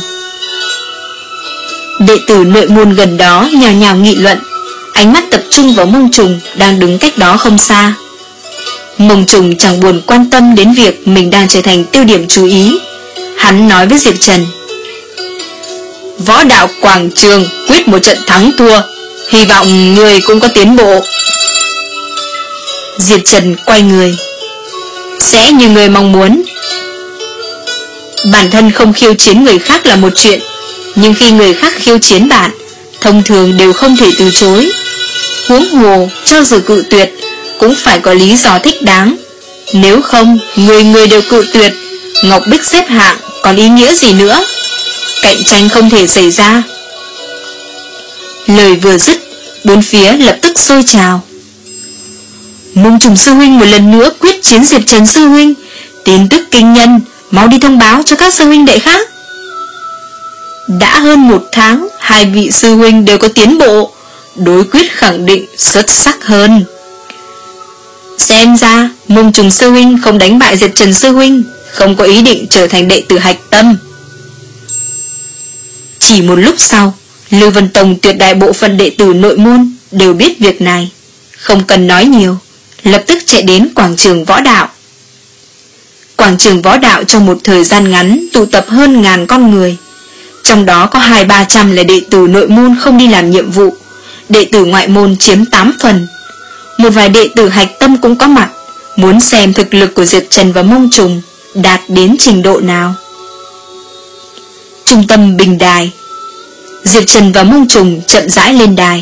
Đệ tử nội môn gần đó nhào nhào nghị luận, ánh mắt tập trung vào Mông Trùng đang đứng cách đó không xa. Mông Trùng chẳng buồn quan tâm đến việc mình đang trở thành tiêu điểm chú ý. Hắn nói với Diệp Trần: Võ đạo quảng trường quyết một trận thắng thua, Hy vọng người cũng có tiến bộ. Diệp Trần quay người. Sẽ như người mong muốn. Bản thân không khiêu chiến người khác là một chuyện, nhưng khi người khác khiêu chiến bạn, thông thường đều không thể từ chối. Huống hồ, cho dù cự tuyệt, cũng phải có lý do thích đáng. Nếu không, người người đều cự tuyệt, Ngọc Bích xếp hạng còn ý nghĩa gì nữa? Cạnh tranh không thể xảy ra. Lời vừa dứt, bốn phía lập tức sôi trào. Mông Trùng sư huynh một lần nữa quyết chiến Diệp Trần sư huynh. Tin tức kinh nhân, mau đi thông báo cho các sư huynh đệ khác. Đã hơn một tháng, hai vị sư huynh đều có tiến bộ, đối quyết khẳng định xuất sắc hơn. Xem ra Mông Trùng sư huynh không đánh bại Diệp Trần sư huynh, không có ý định trở thành đệ tử hạch tâm. Chỉ một lúc sau, Lưu Vân Tông tuyệt đại bộ phận đệ tử nội môn đều biết việc này, không cần nói nhiều, lập tức chạy đến quảng trường võ đạo. Quảng trường võ đạo trong một thời gian ngắn tụ tập hơn ngàn con người, trong đó có hai ba trăm là đệ tử nội môn không đi làm nhiệm vụ, đệ tử ngoại môn chiếm tám phần. Một vài đệ tử hạch tâm cũng có mặt, muốn xem thực lực của Diệp Trần và Mông Trùng đạt đến trình độ nào. Trung tâm bình đài, Diệp Trần và Mông Trùng chậm rãi lên đài.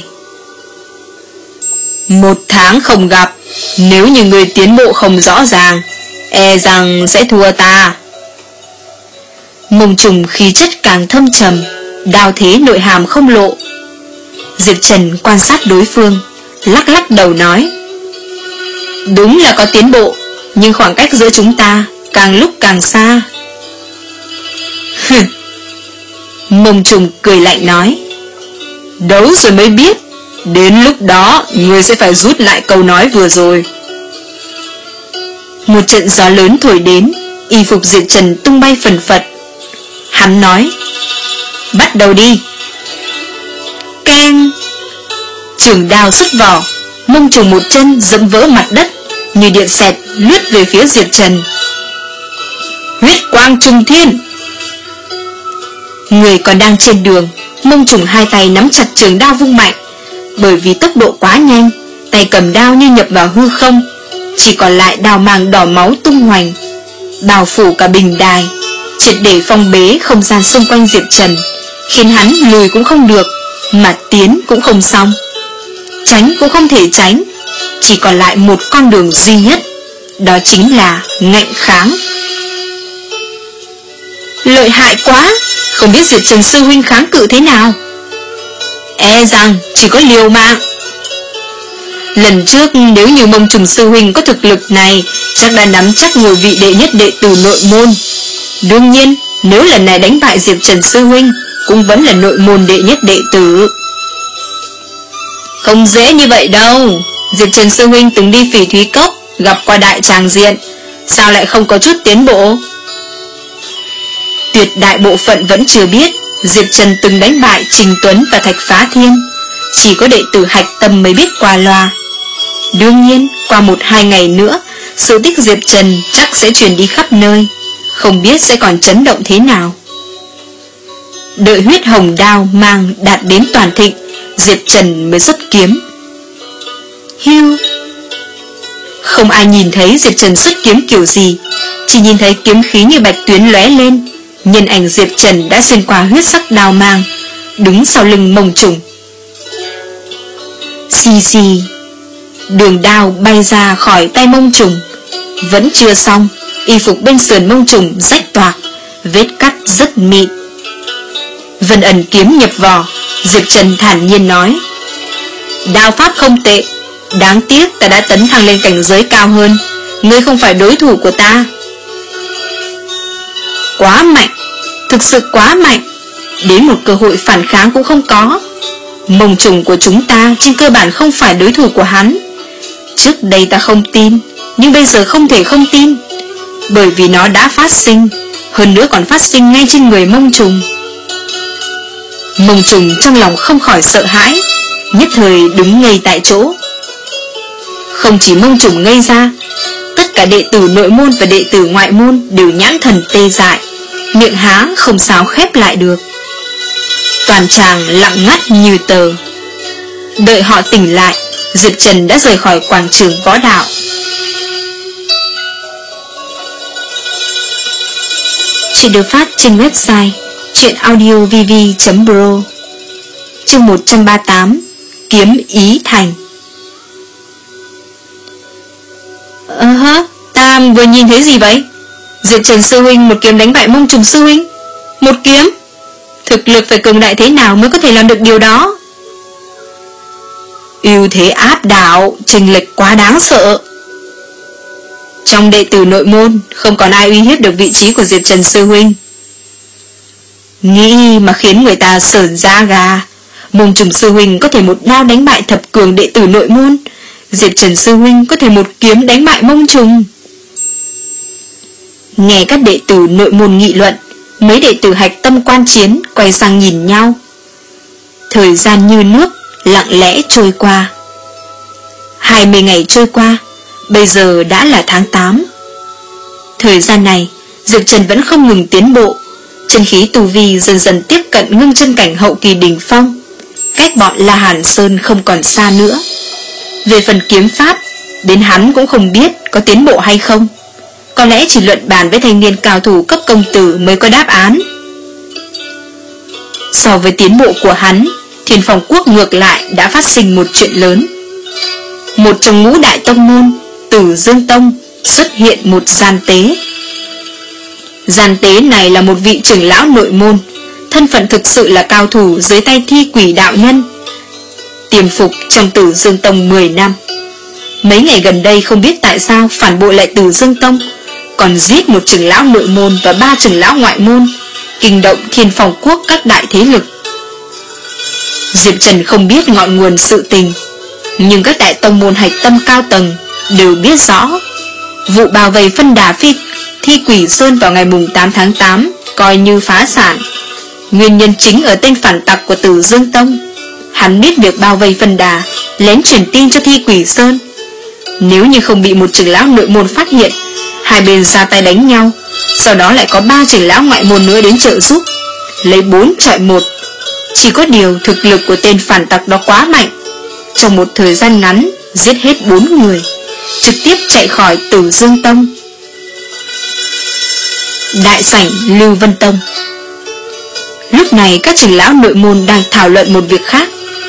Một tháng không gặp, nếu như người tiến bộ không rõ ràng, e rằng sẽ thua ta. Mông Trùng khí chất càng thâm trầm, đao thế nội hàm không lộ. Diệp Trần quan sát đối phương, lắc lắc đầu nói: đúng là có tiến bộ, nhưng khoảng cách giữa chúng ta càng lúc càng xa. Mông Trùng cười lạnh nói: đấu rồi mới biết, đến lúc đó người sẽ phải rút lại câu nói vừa rồi. Một trận gió lớn thổi đến, y phục Diệp Trần tung bay phần phật. Hắn nói: bắt đầu đi. Keng. Trường đao xuất vỏ, Mông Trùng một chân dẫm vỡ mặt đất, như điện xẹt lướt về phía Diệp Trần. Huyết quang trùng thiên. Người còn đang trên đường, Mông Trùng hai tay nắm chặt trường đao vung mạnh. Bởi vì tốc độ quá nhanh, tay cầm đao như nhập vào hư không, chỉ còn lại đao màng đỏ máu tung hoành, bao phủ cả bình đài, triệt để phong bế không gian xung quanh Diệp Trần, khiến hắn lùi cũng không được, mà tiến cũng không xong, tránh cũng không thể tránh, chỉ còn lại một con đường duy nhất, đó chính là ngạnh kháng. Lợi hại quá, không biết Diệp Trần sư huynh kháng cự thế nào. E rằng chỉ có liều mạng. Lần trước nếu như Mông Trùng sư huynh có thực lực này, chắc đã nắm chắc ngôi vị đệ nhất đệ tử nội môn. Đương nhiên, nếu lần này đánh bại Diệp Trần sư huynh, cũng vẫn là nội môn đệ nhất đệ tử. Không dễ như vậy đâu. Diệp Trần sư huynh từng đi Phỉ Thúy Cốc, gặp qua đại tràng diện, sao lại không có chút tiến bộ? Tuyệt đại bộ phận vẫn chưa biết Diệp Trần từng đánh bại Trình Tuấn và Thạch Phá Thiên, chỉ có đệ tử hạch tâm mới biết qua loa. Đương nhiên, qua một hai ngày nữa, sự tích Diệp Trần chắc sẽ truyền đi khắp nơi, không biết sẽ còn chấn động thế nào. Đợi huyết hồng đao mang đạt đến toàn thịnh, Diệp Trần mới xuất kiếm. Hiu. Không ai nhìn thấy Diệp Trần xuất kiếm kiểu gì, chỉ nhìn thấy kiếm khí như bạch tuyến lóe lên. Nhân ảnh Diệp Trần đã xuyên qua huyết sắc đao mang, đứng sau lưng Mông Trùng. Xì xì. Đường đao bay ra khỏi tay Mông Trùng. Vẫn chưa xong, y phục bên sườn Mông Trùng rách toạc, vết cắt rất mịn. Vân ẩn kiếm nhập vỏ, Diệp Trần thản nhiên nói: đao pháp không tệ, đáng tiếc ta đã tấn thăng lên cảnh giới cao hơn, ngươi không phải đối thủ của ta. Quá mạnh, thực sự quá mạnh, đến một cơ hội phản kháng cũng không có. Mông Trùng của chúng ta trên cơ bản không phải đối thủ của hắn. Trước đây ta không tin, nhưng bây giờ không thể không tin, bởi vì nó đã phát sinh, hơn nữa còn phát sinh ngay trên người Mông Trùng. Mông Trùng trong lòng không khỏi sợ hãi, nhất thời đứng ngây tại chỗ. Không chỉ Mông Trùng ngây ra, tất cả đệ tử nội môn và đệ tử ngoại môn đều nhãn thần tê dại, miệng há không sao khép lại được. Toàn tràng lặng ngắt như tờ. Đợi họ tỉnh lại, Diệp Trần đã rời khỏi quảng trường võ đạo. Chuyện được phát trên website truyện audio v v chấm pro. Chương một trăm ba mươi tám. Kiếm ý thành. Ờ hả, ta vừa nhìn thấy gì vậy? Diệp Trần sư huynh một kiếm đánh bại Mông Trùng sư huynh. Một kiếm? Thực lực phải cường đại thế nào mới có thể làm được điều đó? Ưu thế áp đảo, chênh lệch quá đáng sợ. Trong đệ tử nội môn không còn ai uy hiếp được vị trí của Diệp Trần sư huynh. Nghĩ mà khiến người ta sởn da gà. Mông Trùng sư huynh có thể một đao đánh bại thập cường đệ tử nội môn, Diệp Trần sư huynh có thể một kiếm đánh bại Mông Trùng. Nghe các đệ tử nội môn nghị luận, mấy đệ tử hạch tâm quan chiến quay sang nhìn nhau. Thời gian như nước lặng lẽ trôi qua. Hai mươi ngày trôi qua, bây giờ đã là tháng tám. Thời gian này, Diệp Trần vẫn không ngừng tiến bộ, chân khí tu vi dần dần tiếp cận ngưng chân cảnh hậu kỳ đỉnh phong, cách bọn La Hàn Sơn không còn xa nữa. Về phần kiếm pháp, đến hắn cũng không biết có tiến bộ hay không. Có lẽ chỉ luận bàn với thanh niên cao thủ cấp công tử mới có đáp án. So với tiến bộ của hắn, Thiên Phong Quốc ngược lại đã phát sinh một chuyện lớn. Một trong ngũ đại tông môn, Tử Dương Tông, xuất hiện một gian tế. Gian tế này là một vị trưởng lão nội môn, thân phận thực sự là cao thủ dưới tay Thi Quỷ đạo nhân, tiềm phục trong Tử Dương Tông mười năm. Mấy ngày gần đây không biết tại sao phản bội lại Tử Dương Tông, còn giết một trưởng lão nội môn và ba trưởng lão ngoại môn, kinh động Thiên Phong Quốc các đại thế lực. Diệp Trần không biết ngọn nguồn sự tình, nhưng các đại tông môn hạch tâm cao tầng đều biết rõ. Vụ bao vây phân đà phi Thi Quỷ Sơn vào ngày mùng tám tháng tám coi như phá sản. Nguyên nhân chính ở tên phản tặc của Tử Dương Tông. Hắn biết việc bao vây phân đà, lén truyền tin cho Thi Quỷ Sơn. Nếu như không bị một trưởng lão nội môn phát hiện, hai bên ra tay đánh nhau, sau đó lại có ba trưởng lão ngoại môn nữa đến trợ giúp, lấy bốn chọi một. Chỉ có điều thực lực của tên phản tặc đó quá mạnh, trong một thời gian ngắn giết hết bốn người, trực tiếp chạy khỏi Tử Dương Tông. Đại sảnh Lưu Vân Tông. Lúc này các trưởng lão nội môn đang thảo luận một việc khác.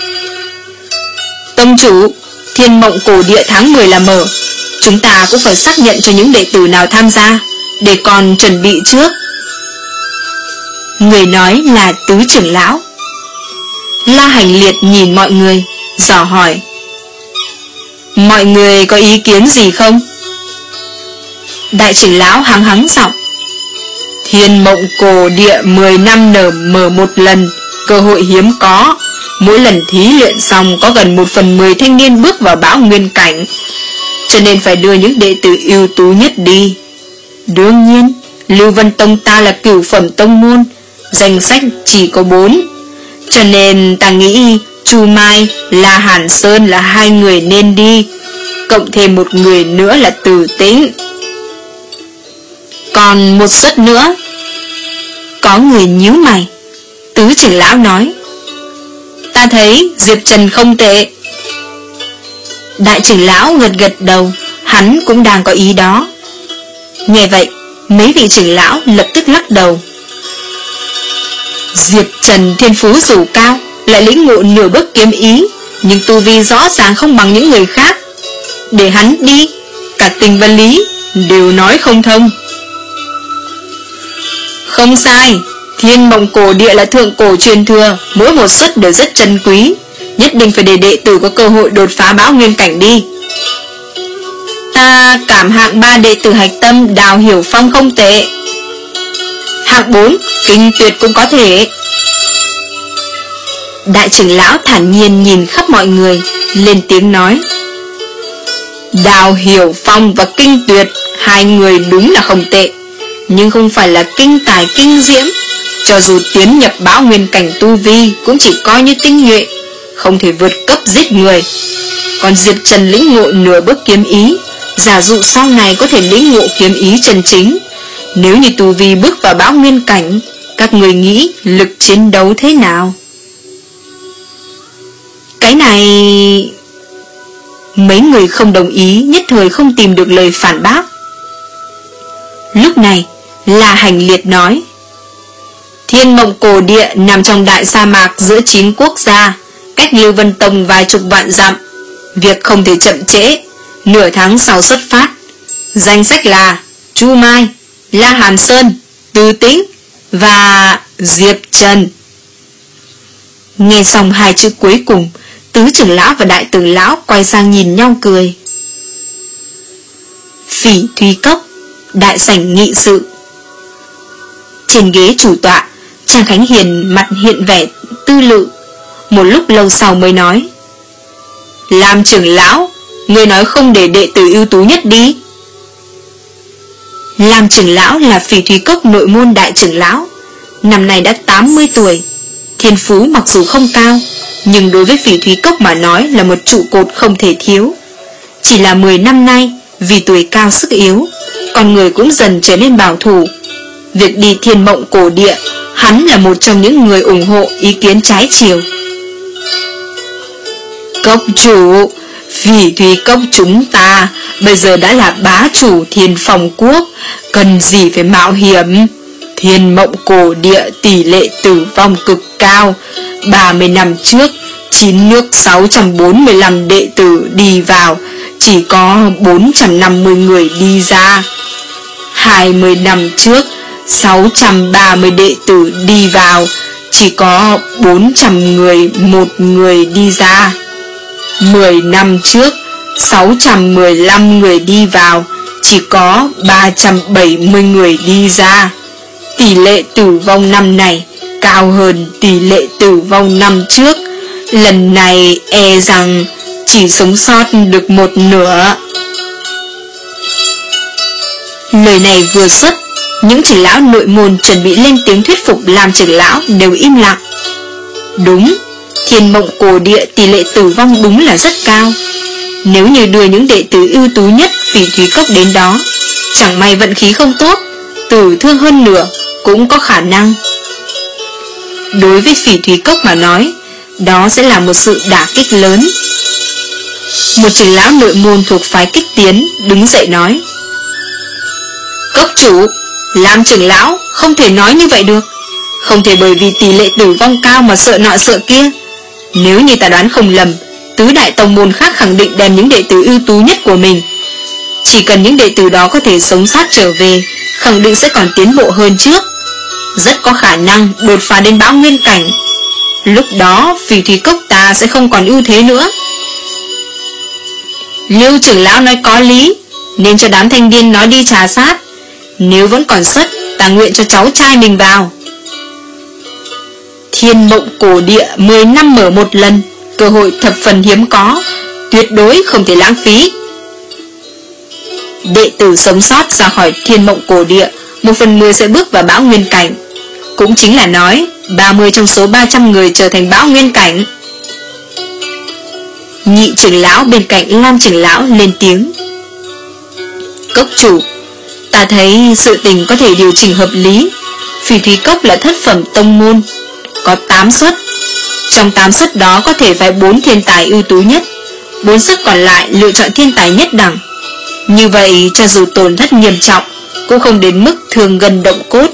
Tông chủ, Thiên Mộng Cổ Địa tháng mười là mở, chúng ta cũng phải xác nhận cho những đệ tử nào tham gia, để còn chuẩn bị trước. Người nói là tứ trưởng lão. La Hành Liệt nhìn mọi người, dò hỏi: mọi người có ý kiến gì không? Đại trưởng lão hắng hắng giọng: Thiên Mộng Cổ Địa mười năm nở mở một lần, cơ hội hiếm có. Mỗi lần thí luyện xong có gần một phần mười thanh niên bước vào bão nguyên cảnh, cho nên phải đưa những đệ tử ưu tú nhất đi. Đương nhiên, Lưu Vân Tông ta là cửu phẩm tông môn, danh sách chỉ có bốn, cho nên ta nghĩ Chu Mai, La Hàn Sơn là hai người nên đi, cộng thêm một người nữa là Từ Tĩnh. Còn một suất nữa. Có người nhíu mày. Tứ trưởng lão nói: ta thấy Diệp Trần không tệ. Đại trưởng lão gật gật đầu, hắn cũng đang có ý đó. Nghe vậy, mấy vị trưởng lão lập tức lắc đầu. Diệp Trần thiên phú dù cao, lại lĩnh ngộ nửa bước kiếm ý, nhưng tu vi rõ ràng không bằng những người khác. Để hắn đi, cả tình và lý đều nói không thông. Không sai, Thiên Mộng Cổ Địa là thượng cổ truyền thừa, mỗi một suất đều rất trân quý, nhất định phải để đệ tử có cơ hội đột phá bão nguyên cảnh đi. Ta cảm hạng ba đệ tử hạch tâm Đào Hiểu Phong không tệ. Hạng bốn Kinh Tuyệt cũng có thể. Đại trưởng lão thản nhiên nhìn khắp mọi người, lên tiếng nói: Đào Hiểu Phong và Kinh Tuyệt, hai người đúng là không tệ, nhưng không phải là kinh tài kinh diễm. Cho dù tiến nhập bão nguyên cảnh tu vi cũng chỉ coi như tinh nhuệ, không thể vượt cấp giết người. Còn Diệp Trần lĩnh ngộ nửa bước kiếm ý, giả dụ sau này có thể lĩnh ngộ kiếm ý chân chính. Nếu như tu vi bước vào bão nguyên cảnh, các người nghĩ lực chiến đấu thế nào? Cái này... Mấy người không đồng ý nhất thời không tìm được lời phản bác. Lúc này La Hành Liệt nói: Thiên Mộng Cổ Địa nằm trong đại sa mạc giữa chín quốc gia, cách Lưu Vân Tông vài chục vạn dặm. Việc không thể chậm trễ, nửa tháng sau xuất phát. Danh sách là Chu Mai, La Hàn Sơn, Từ Tĩnh và Diệp Trần. Nghe xong hai chữ cuối cùng, tứ trưởng lão và đại trưởng lão quay sang nhìn nhau cười. Phỉ Thúy Cốc, đại sảnh nghị sự. Trên ghế chủ tọa, Trang Khánh Hiền mặt hiện vẻ tư lự. Một lúc lâu sau mới nói: Làm trưởng lão, người nói không để đệ tử ưu tú nhất đi. Làm trưởng lão là Phỉ Thúy Cốc nội môn đại trưởng lão, năm nay đã tám mươi tuổi. Thiên phú mặc dù không cao, nhưng đối với Phỉ Thúy Cốc mà nói là một trụ cột không thể thiếu. Chỉ là mười năm nay, vì tuổi cao sức yếu, con người cũng dần trở nên bảo thủ. Việc đi Thiên Mộng Cổ Địa, hắn là một trong những người ủng hộ ý kiến trái chiều. Cốc chủ, Phỉ Thúy Cốc chúng ta bây giờ đã là bá chủ Thiên Phong Quốc, cần gì phải mạo hiểm. Thiên Mộng Cổ Địa tỷ lệ tử vong cực cao. Ba mươi năm trước, chín nước sáu trăm bốn mươi lăm đệ tử đi vào, chỉ có bốn trăm năm mươi người đi ra. Hai mươi năm trước, sáu trăm ba mươi đệ tử đi vào, chỉ có bốn trăm người một người đi ra. Mười năm trước, sáu trăm mười lăm người đi vào, chỉ có ba trăm bảy mươi người đi ra. Tỷ lệ tử vong năm này cao hơn tỷ lệ tử vong năm trước. Lần này e rằng chỉ sống sót được một nửa. Lời này vừa xuất, những trưởng lão nội môn chuẩn bị lên tiếng thuyết phục làm trưởng lão đều im lặng. Đúng, Thiên Mộng Cổ Địa tỷ lệ tử vong đúng là rất cao. Nếu như đưa những đệ tử ưu tú nhất Phỉ Thúy Cốc đến đó, chẳng may vận khí không tốt, tử thương hơn nửa cũng có khả năng. Đối với Phỉ Thúy Cốc mà nói, đó sẽ là một sự đả kích lớn. Một trưởng lão nội môn thuộc phái Kích Tiến đứng dậy nói: Cốc chủ, làm trưởng lão không thể nói như vậy được. Không thể bởi vì tỷ lệ tử vong cao mà sợ nọ sợ kia. Nếu như ta đoán không lầm, tứ đại tông môn khác khẳng định đem những đệ tử ưu tú nhất của mình. Chỉ cần những đệ tử đó có thể sống sót trở về, khẳng định sẽ còn tiến bộ hơn trước. Rất có khả năng đột phá đến Bão Nguyên Cảnh. Lúc đó Phỉ Thúy Cốc ta sẽ không còn ưu thế nữa. Lưu trưởng lão nói có lý, nên cho đám thanh niên nói đi trà sát. Nếu vẫn còn xuất, ta nguyện cho cháu trai mình vào. Thiên Mộng Cổ Địa mười năm mở một lần, cơ hội thập phần hiếm có, tuyệt đối không thể lãng phí. Đệ tử sống sót ra khỏi Thiên Mộng Cổ Địa, một phần mười sẽ bước vào Bão Nguyên Cảnh. Cũng chính là nói ba mươi trong số ba trăm người trở thành Bão Nguyên Cảnh. Nhị trưởng lão bên cạnh Lam trưởng lão lên tiếng: Cốc chủ, ta thấy sự tình có thể điều chỉnh hợp lý. Phỉ Thúy Cốc là thất phẩm tông môn, có tám suất. Trong tám suất đó có thể phải bốn thiên tài ưu tú nhất, bốn suất còn lại lựa chọn thiên tài nhất đẳng. Như vậy cho dù tổn thất nghiêm trọng cũng không đến mức thương gân động cốt.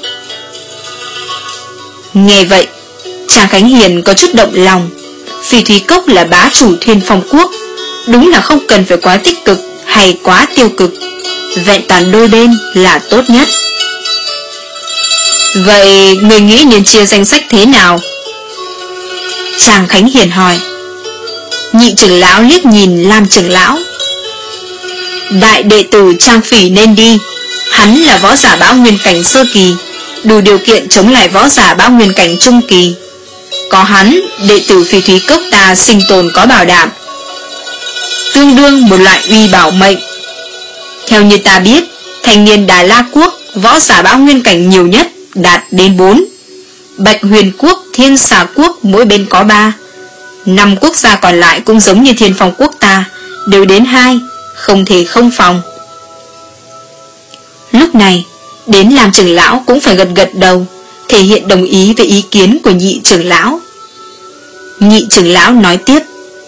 Nghe vậy, Trang Khánh Hiền có chút động lòng. Phỉ Thúy Cốc là bá chủ Thiên Phong Quốc, đúng là không cần phải quá tích cực hay quá tiêu cực, vẹn toàn đôi bên là tốt nhất. Vậy người nghĩ nên chia danh sách thế nào? Trang Khánh Hiền hỏi. Nhị trưởng lão liếc nhìn Lam trưởng lão. Đại đệ tử Trang Phỉ nên đi. Hắn là võ giả Bão Nguyên Cảnh sơ kỳ, đủ điều kiện chống lại võ giả Bão Nguyên Cảnh trung kỳ. Có hắn, đệ tử Phỉ Thúy Cốc ta sinh tồn có bảo đảm, tương đương một loại uy bảo mệnh. Theo như ta biết, thanh niên Đà La Quốc võ giả Bão Nguyên Cảnh nhiều nhất, đạt đến bốn. Bạch Huyền Quốc, Thiên Xà Quốc mỗi bên có ba. Năm quốc gia còn lại cũng giống như Thiên Phong Quốc ta, đều đến hai, không thể không phòng. Lúc này, đến làm trưởng lão cũng phải gật gật đầu, thể hiện đồng ý với ý kiến của nhị trưởng lão. Nhị trưởng lão nói tiếp: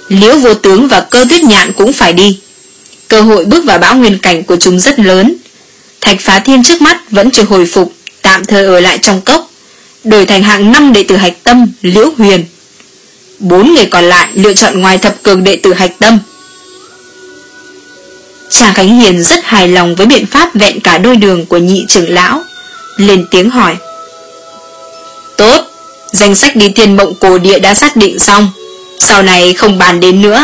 Liễu Vô Tướng và Cơ Tuyết Nhạn cũng phải đi. Cơ hội bước vào bão nguyên cảnh của chúng rất lớn. Thạch Phá Thiên trước mắt vẫn chưa hồi phục, tạm thời ở lại trong cốc, đổi thành hạng năm đệ tử Hạch Tâm Liễu Huyền. Bốn người còn lại lựa chọn ngoài thập cường đệ tử Hạch Tâm. Trà Khánh Hiền rất hài lòng với biện pháp vẹn cả đôi đường của nhị trưởng lão, lên tiếng hỏi: Tốt, danh sách đi Thiên Mộng Cổ Địa đã xác định xong, sau này không bàn đến nữa.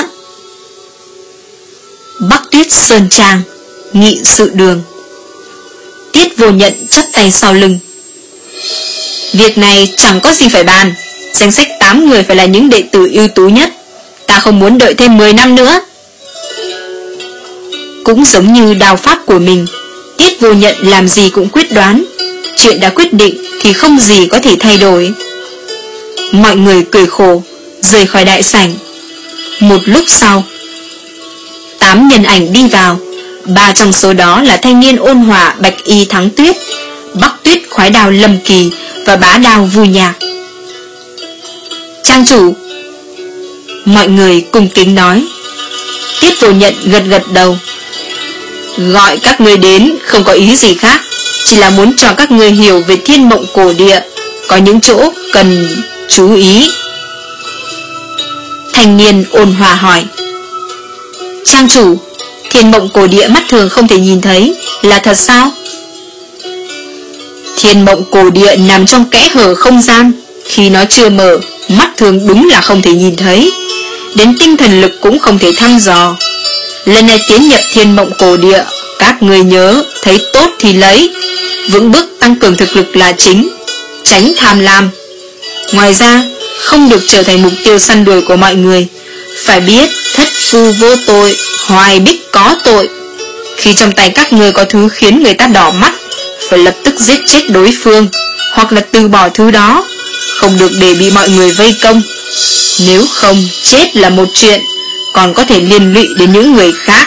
Bắc Tuyết Sơn Trang, nghị sự đường. Tiết Vô Nhận chắp tay sau lưng: Việc này chẳng có gì phải bàn. Danh sách tám người phải là những đệ tử ưu tú nhất. Ta không muốn đợi thêm mười năm nữa. Cũng giống như đao pháp của mình, Tiết Vô Nhận làm gì cũng quyết đoán. Chuyện đã quyết định thì không gì có thể thay đổi. Mọi người cười khổ, rời khỏi đại sảnh. Một lúc sau, tám nhân ảnh đi vào. Ba trong số đó là thanh niên ôn hòa Bạch Y Thắng Tuyết, Bắc Tuyết Khoái Đao Lâm Kỳ và Bá Đao Vu Nhạc. Trang chủ. Mọi người cung kính nói. Tiết Vô Nhận gật gật đầu. Gọi các ngươi đến không có ý gì khác, chỉ là muốn cho các ngươi hiểu về Thiên Mộng Cổ Địa, có những chỗ cần chú ý. Thanh niên ôn hòa hỏi: Trang chủ, Thiên Mộng Cổ Địa mắt thường không thể nhìn thấy, là thật sao? Thiên Mộng Cổ Địa nằm trong kẽ hở không gian, khi nó chưa mở, mắt thường đúng là không thể nhìn thấy, đến tinh thần lực cũng không thể thăm dò. Lần này tiến nhập Thiên Mộng Cổ Địa, các người nhớ, thấy tốt thì lấy, vững bước tăng cường thực lực là chính, tránh tham lam. Ngoài ra, không được trở thành mục tiêu săn đuổi của mọi người. Phải biết thất phu vô tội, hoài bích có tội. Khi trong tay các người có thứ khiến người ta đỏ mắt, phải lập tức giết chết đối phương, hoặc là từ bỏ thứ đó, không được để bị mọi người vây công. Nếu không, chết là một chuyện, còn có thể liên lụy đến những người khác.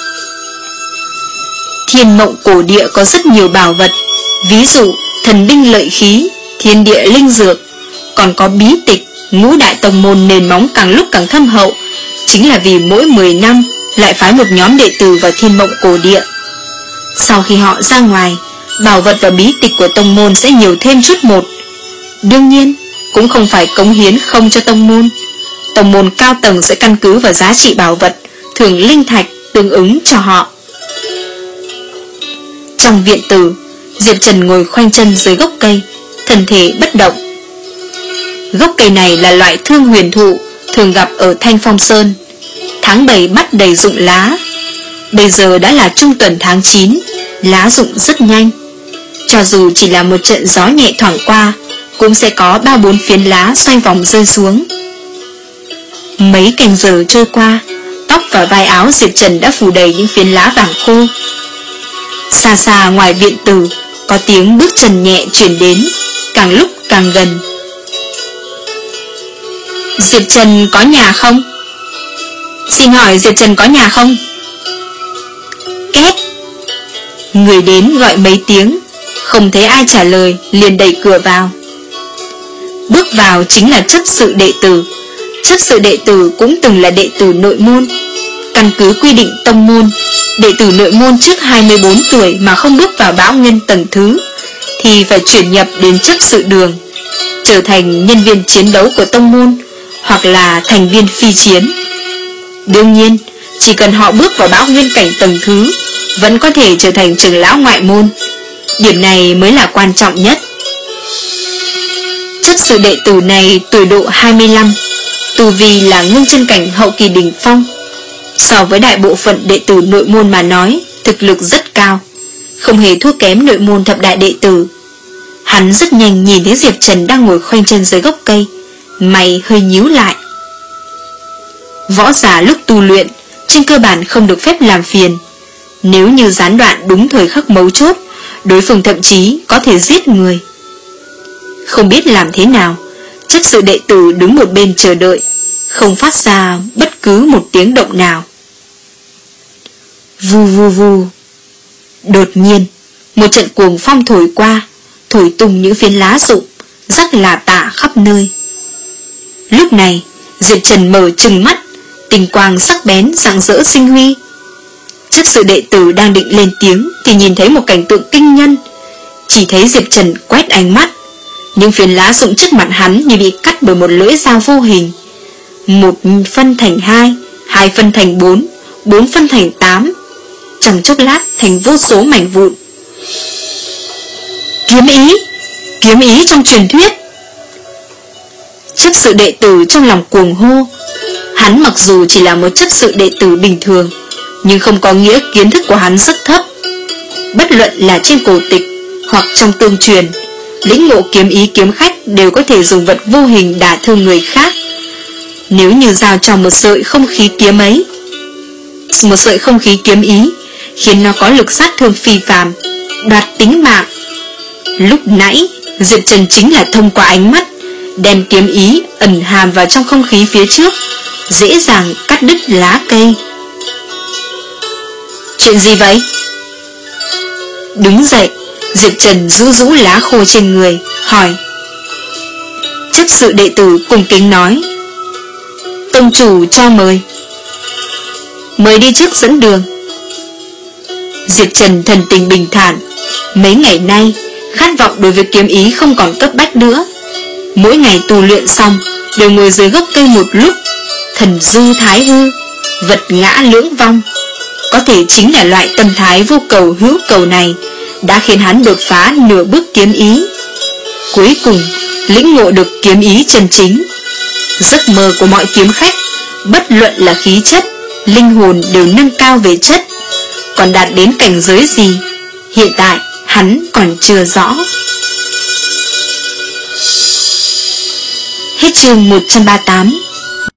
Thiên Mộng Cổ Địa có rất nhiều bảo vật, ví dụ thần binh lợi khí, thiên địa linh dược, còn có bí tịch. Ngũ đại tông môn nền móng càng lúc càng thâm hậu, chính là vì mỗi mười năm lại phái một nhóm đệ tử vào Thiên Mộng Cổ Địa. Sau khi họ ra ngoài, bảo vật và bí tịch của tông môn sẽ nhiều thêm chút một. Đương nhiên, cũng không phải cống hiến không cho tông môn. Tông môn cao tầng sẽ căn cứ vào giá trị bảo vật, thưởng linh thạch tương ứng cho họ. Trong viện tử, Diệp Trần ngồi khoanh chân dưới gốc cây, thân thể bất động. Gốc cây này là loại thương huyền thụ, thường gặp ở Thanh Phong Sơn. Tháng bảy bắt đầy rụng lá. Bây giờ đã là trung tuần tháng chín, lá rụng rất nhanh. Cho dù chỉ là một trận gió nhẹ thoảng qua, cũng sẽ có ba bốn phiến lá xoay vòng rơi xuống. Mấy canh giờ trôi qua, tóc và vai áo Diệp Trần đã phủ đầy những phiến lá vàng khô. Xa xa ngoài viện tử, có tiếng bước chân nhẹ chuyển đến, càng lúc càng gần. Diệp Trần có nhà không? Xin hỏi Diệp Trần có nhà không? Két. Người đến gọi mấy tiếng, không thấy ai trả lời, liền đẩy cửa vào. Bước vào chính là chấp sự đệ tử. Chấp sự đệ tử cũng từng là đệ tử nội môn. Căn cứ quy định tông môn, đệ tử nội môn trước hai mươi bốn tuổi mà không bước vào bão nguyên tầng thứ thì phải chuyển nhập đến chấp sự đường, trở thành nhân viên chiến đấu của tông môn, hoặc là thành viên phi chiến. Đương nhiên, chỉ cần họ bước vào bão nguyên cảnh tầng thứ, vẫn có thể trở thành trưởng lão ngoại môn. Điểm này mới là quan trọng nhất. Chấp sự đệ tử này tuổi độ hai mươi lăm, tu vi là ngưng chân cảnh hậu kỳ đỉnh phong. So với đại bộ phận đệ tử nội môn mà nói, thực lực rất cao, không hề thua kém nội môn thập đại đệ tử. Hắn rất nhanh nhìn thấy Diệp Trần đang ngồi khoanh chân dưới gốc cây, mày hơi nhíu lại. Võ giả lúc tu luyện trên cơ bản không được phép làm phiền. Nếu như gián đoạn đúng thời khắc mấu chốt, đối phương thậm chí có thể giết người. Không biết làm thế nào, chấp sự đệ tử đứng một bên chờ đợi, không phát ra bất cứ một tiếng động nào. Vù vù vù. Đột nhiên, một trận cuồng phong thổi qua, thổi tung những phiến lá rụng, rắc là tả khắp nơi. Lúc này, Diệp Trần mở trừng mắt, tinh quang sắc bén rạng rỡ sinh huy. Chấp sự đệ tử đang định lên tiếng thì nhìn thấy một cảnh tượng kinh nhân. Chỉ thấy Diệp Trần quét ánh mắt, những phiến lá rụng trước mặt hắn như bị cắt bởi một lưỡi dao vô hình. Một phân thành hai, hai phân thành bốn, bốn phân thành tám, trong chốc lát thành vô số mảnh vụn. Kiếm ý, kiếm ý trong truyền thuyết. Chấp sự đệ tử trong lòng cuồng hô. Hắn mặc dù chỉ là một chấp sự đệ tử bình thường, nhưng không có nghĩa kiến thức của hắn rất thấp. Bất luận là trên cổ tịch hoặc trong tương truyền, lĩnh ngộ kiếm ý kiếm khách đều có thể dùng vật vô hình đả thương người khác. Nếu như giao cho một sợi không khí kiếm ấy, một sợi không khí kiếm ý, khiến nó có lực sát thương phi phàm, đoạt tính mạng. Lúc nãy Diệp Trần chính là thông qua ánh mắt đem kiếm ý ẩn hàm vào trong không khí phía trước, dễ dàng cắt đứt lá cây. Chuyện gì vậy? Đứng dậy, Diệp Trần rũ rũ lá khô trên người, hỏi. Chấp sự đệ tử cung kính nói. Tông chủ cho mời. Mời đi trước dẫn đường. Diệp Trần thần tình bình thản. Mấy ngày nay khát vọng đối với kiếm ý không còn cấp bách nữa. Mỗi ngày tu luyện xong đều ngồi dưới gốc cây một lúc, thần dư thái hư, vật ngã lưỡng vong. Có thể chính là loại tâm thái vô cầu hữu cầu này đã khiến hắn đột phá nửa bước kiếm ý, cuối cùng lĩnh ngộ được kiếm ý chân chính. Giấc mơ của mọi kiếm khách, bất luận là khí chất, linh hồn đều nâng cao về chất. Còn đạt đến cảnh giới gì, hiện tại hắn còn chưa rõ. Hết chương một trăm ba mươi tám.